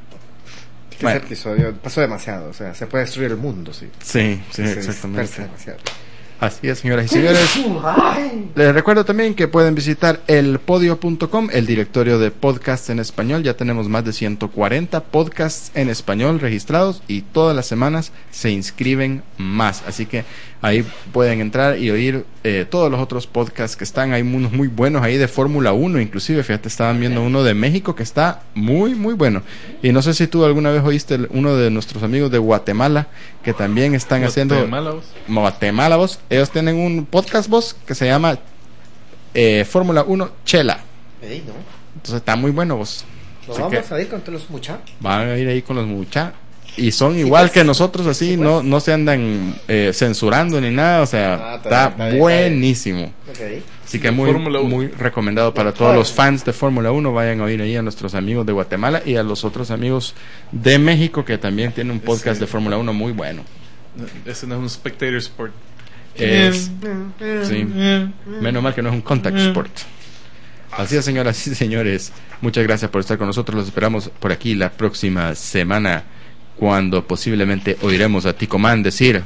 [SPEAKER 3] Que
[SPEAKER 1] Bueno.
[SPEAKER 3] ese episodio pasó demasiado. O sea, se puede destruir el mundo, sí.
[SPEAKER 1] Sí, sí,
[SPEAKER 3] Se
[SPEAKER 1] exactamente.
[SPEAKER 3] dispersa demasiado.
[SPEAKER 1] Así es, señoras y señores. Les recuerdo también que pueden visitar el podio punto com, el directorio de podcasts en español. Ya tenemos más de ciento cuarenta podcasts en español registrados y todas las semanas se inscriben más. Así que ahí pueden entrar y oír eh, todos los otros podcasts que están. Hay unos muy buenos ahí de Fórmula uno, inclusive. Fíjate, estaban viendo uno de México que está muy, muy bueno. Y no sé si tú alguna vez oíste el- uno de nuestros amigos de Guatemala que también están haciendo...
[SPEAKER 2] Guatemala, vos.
[SPEAKER 1] Guatemala, vos. Ellos tienen un podcast, vos, que se llama eh, Fórmula uno Chela.
[SPEAKER 3] Ey, ¿no?
[SPEAKER 1] Entonces está muy bueno, vos.
[SPEAKER 3] Nos
[SPEAKER 1] Así
[SPEAKER 3] vamos
[SPEAKER 1] que
[SPEAKER 3] a ir con todos los muchachos.
[SPEAKER 1] van a ir ahí con los muchachos. Y son igual
[SPEAKER 3] pues.
[SPEAKER 1] que nosotros, así,
[SPEAKER 3] Sí, pues.
[SPEAKER 1] no, no se andan eh, censurando ni nada. O sea,
[SPEAKER 3] Ah, está
[SPEAKER 1] está
[SPEAKER 3] bien, está bien,
[SPEAKER 1] buenísimo.
[SPEAKER 3] Ok.
[SPEAKER 1] Así que muy,
[SPEAKER 2] Fórmula uno.
[SPEAKER 1] muy recomendado para todos los fans de Fórmula uno. Vayan a oír ahí a nuestros amigos de Guatemala y a los otros amigos de México que también tienen un podcast
[SPEAKER 2] Sí.
[SPEAKER 1] de Fórmula uno muy bueno.
[SPEAKER 2] Ese no es un spectator sport.
[SPEAKER 1] Es, sí, menos mal que no es un contact sport. Así es, señoras y señores, muchas gracias por estar con nosotros. Los esperamos por aquí la próxima semana, cuando posiblemente oiremos a Ticoman decir,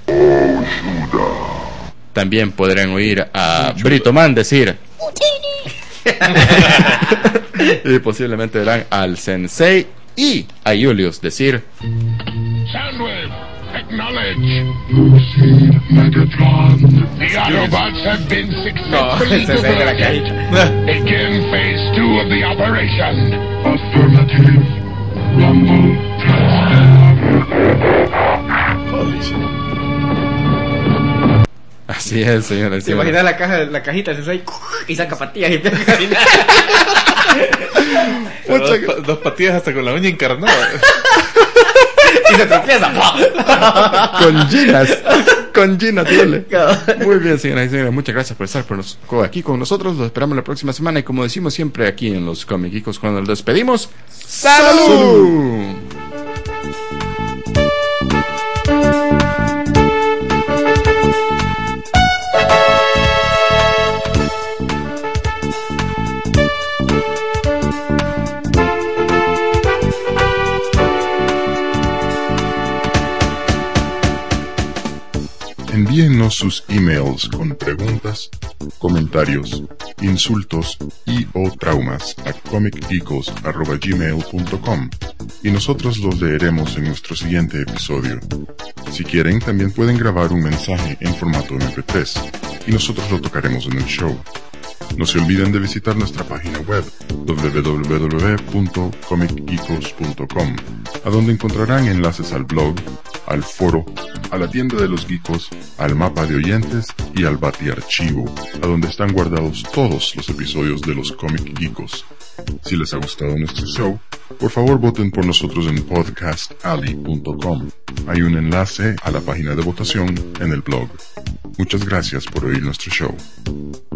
[SPEAKER 1] también podrán oír a Britoman decir, y posiblemente verán al Sensei y a Julius decir,
[SPEAKER 4] Soundwave, acknowledge. Proceed, Megatron. The Autobots have been successfully
[SPEAKER 3] ese es de la
[SPEAKER 4] diverted. Begin phase two of the operation. Affirmative. Rumble
[SPEAKER 1] así es, señoras y
[SPEAKER 3] ¿Te
[SPEAKER 1] señores.
[SPEAKER 3] imaginas la caja, la cajita se ahí y saca patillas y empieza a caminar?
[SPEAKER 2] Dos, pa- dos patillas hasta con la uña encarnada.
[SPEAKER 3] Y se tropieza.
[SPEAKER 1] Con Ginas, con Gina duele. Muy bien, señoras y señores, muchas gracias por estar por nos- co- aquí con nosotros. Los esperamos la próxima semana y como decimos siempre aquí en los Comic Geekos, cuando nos despedimos, ¡salud!
[SPEAKER 6] Envíennos sus emails con preguntas, comentarios, insultos y o traumas a comic geekos arroba gmail punto com y nosotros los leeremos en nuestro siguiente episodio. Si quieren, también pueden grabar un mensaje en formato eme pe tres y nosotros lo tocaremos en el show. No se olviden de visitar nuestra página web doble u doble u doble u punto comic geekos punto com, a donde encontrarán enlaces al blog, al foro, a la tienda de los geekos, al mapa de oyentes y al Bati Archivo, a donde están guardados todos los episodios de los Comic Geekos. Si les ha gustado nuestro show, por favor voten por nosotros en podcast alley punto com. Hay un enlace a la página de votación en el blog. Muchas gracias por oír nuestro show.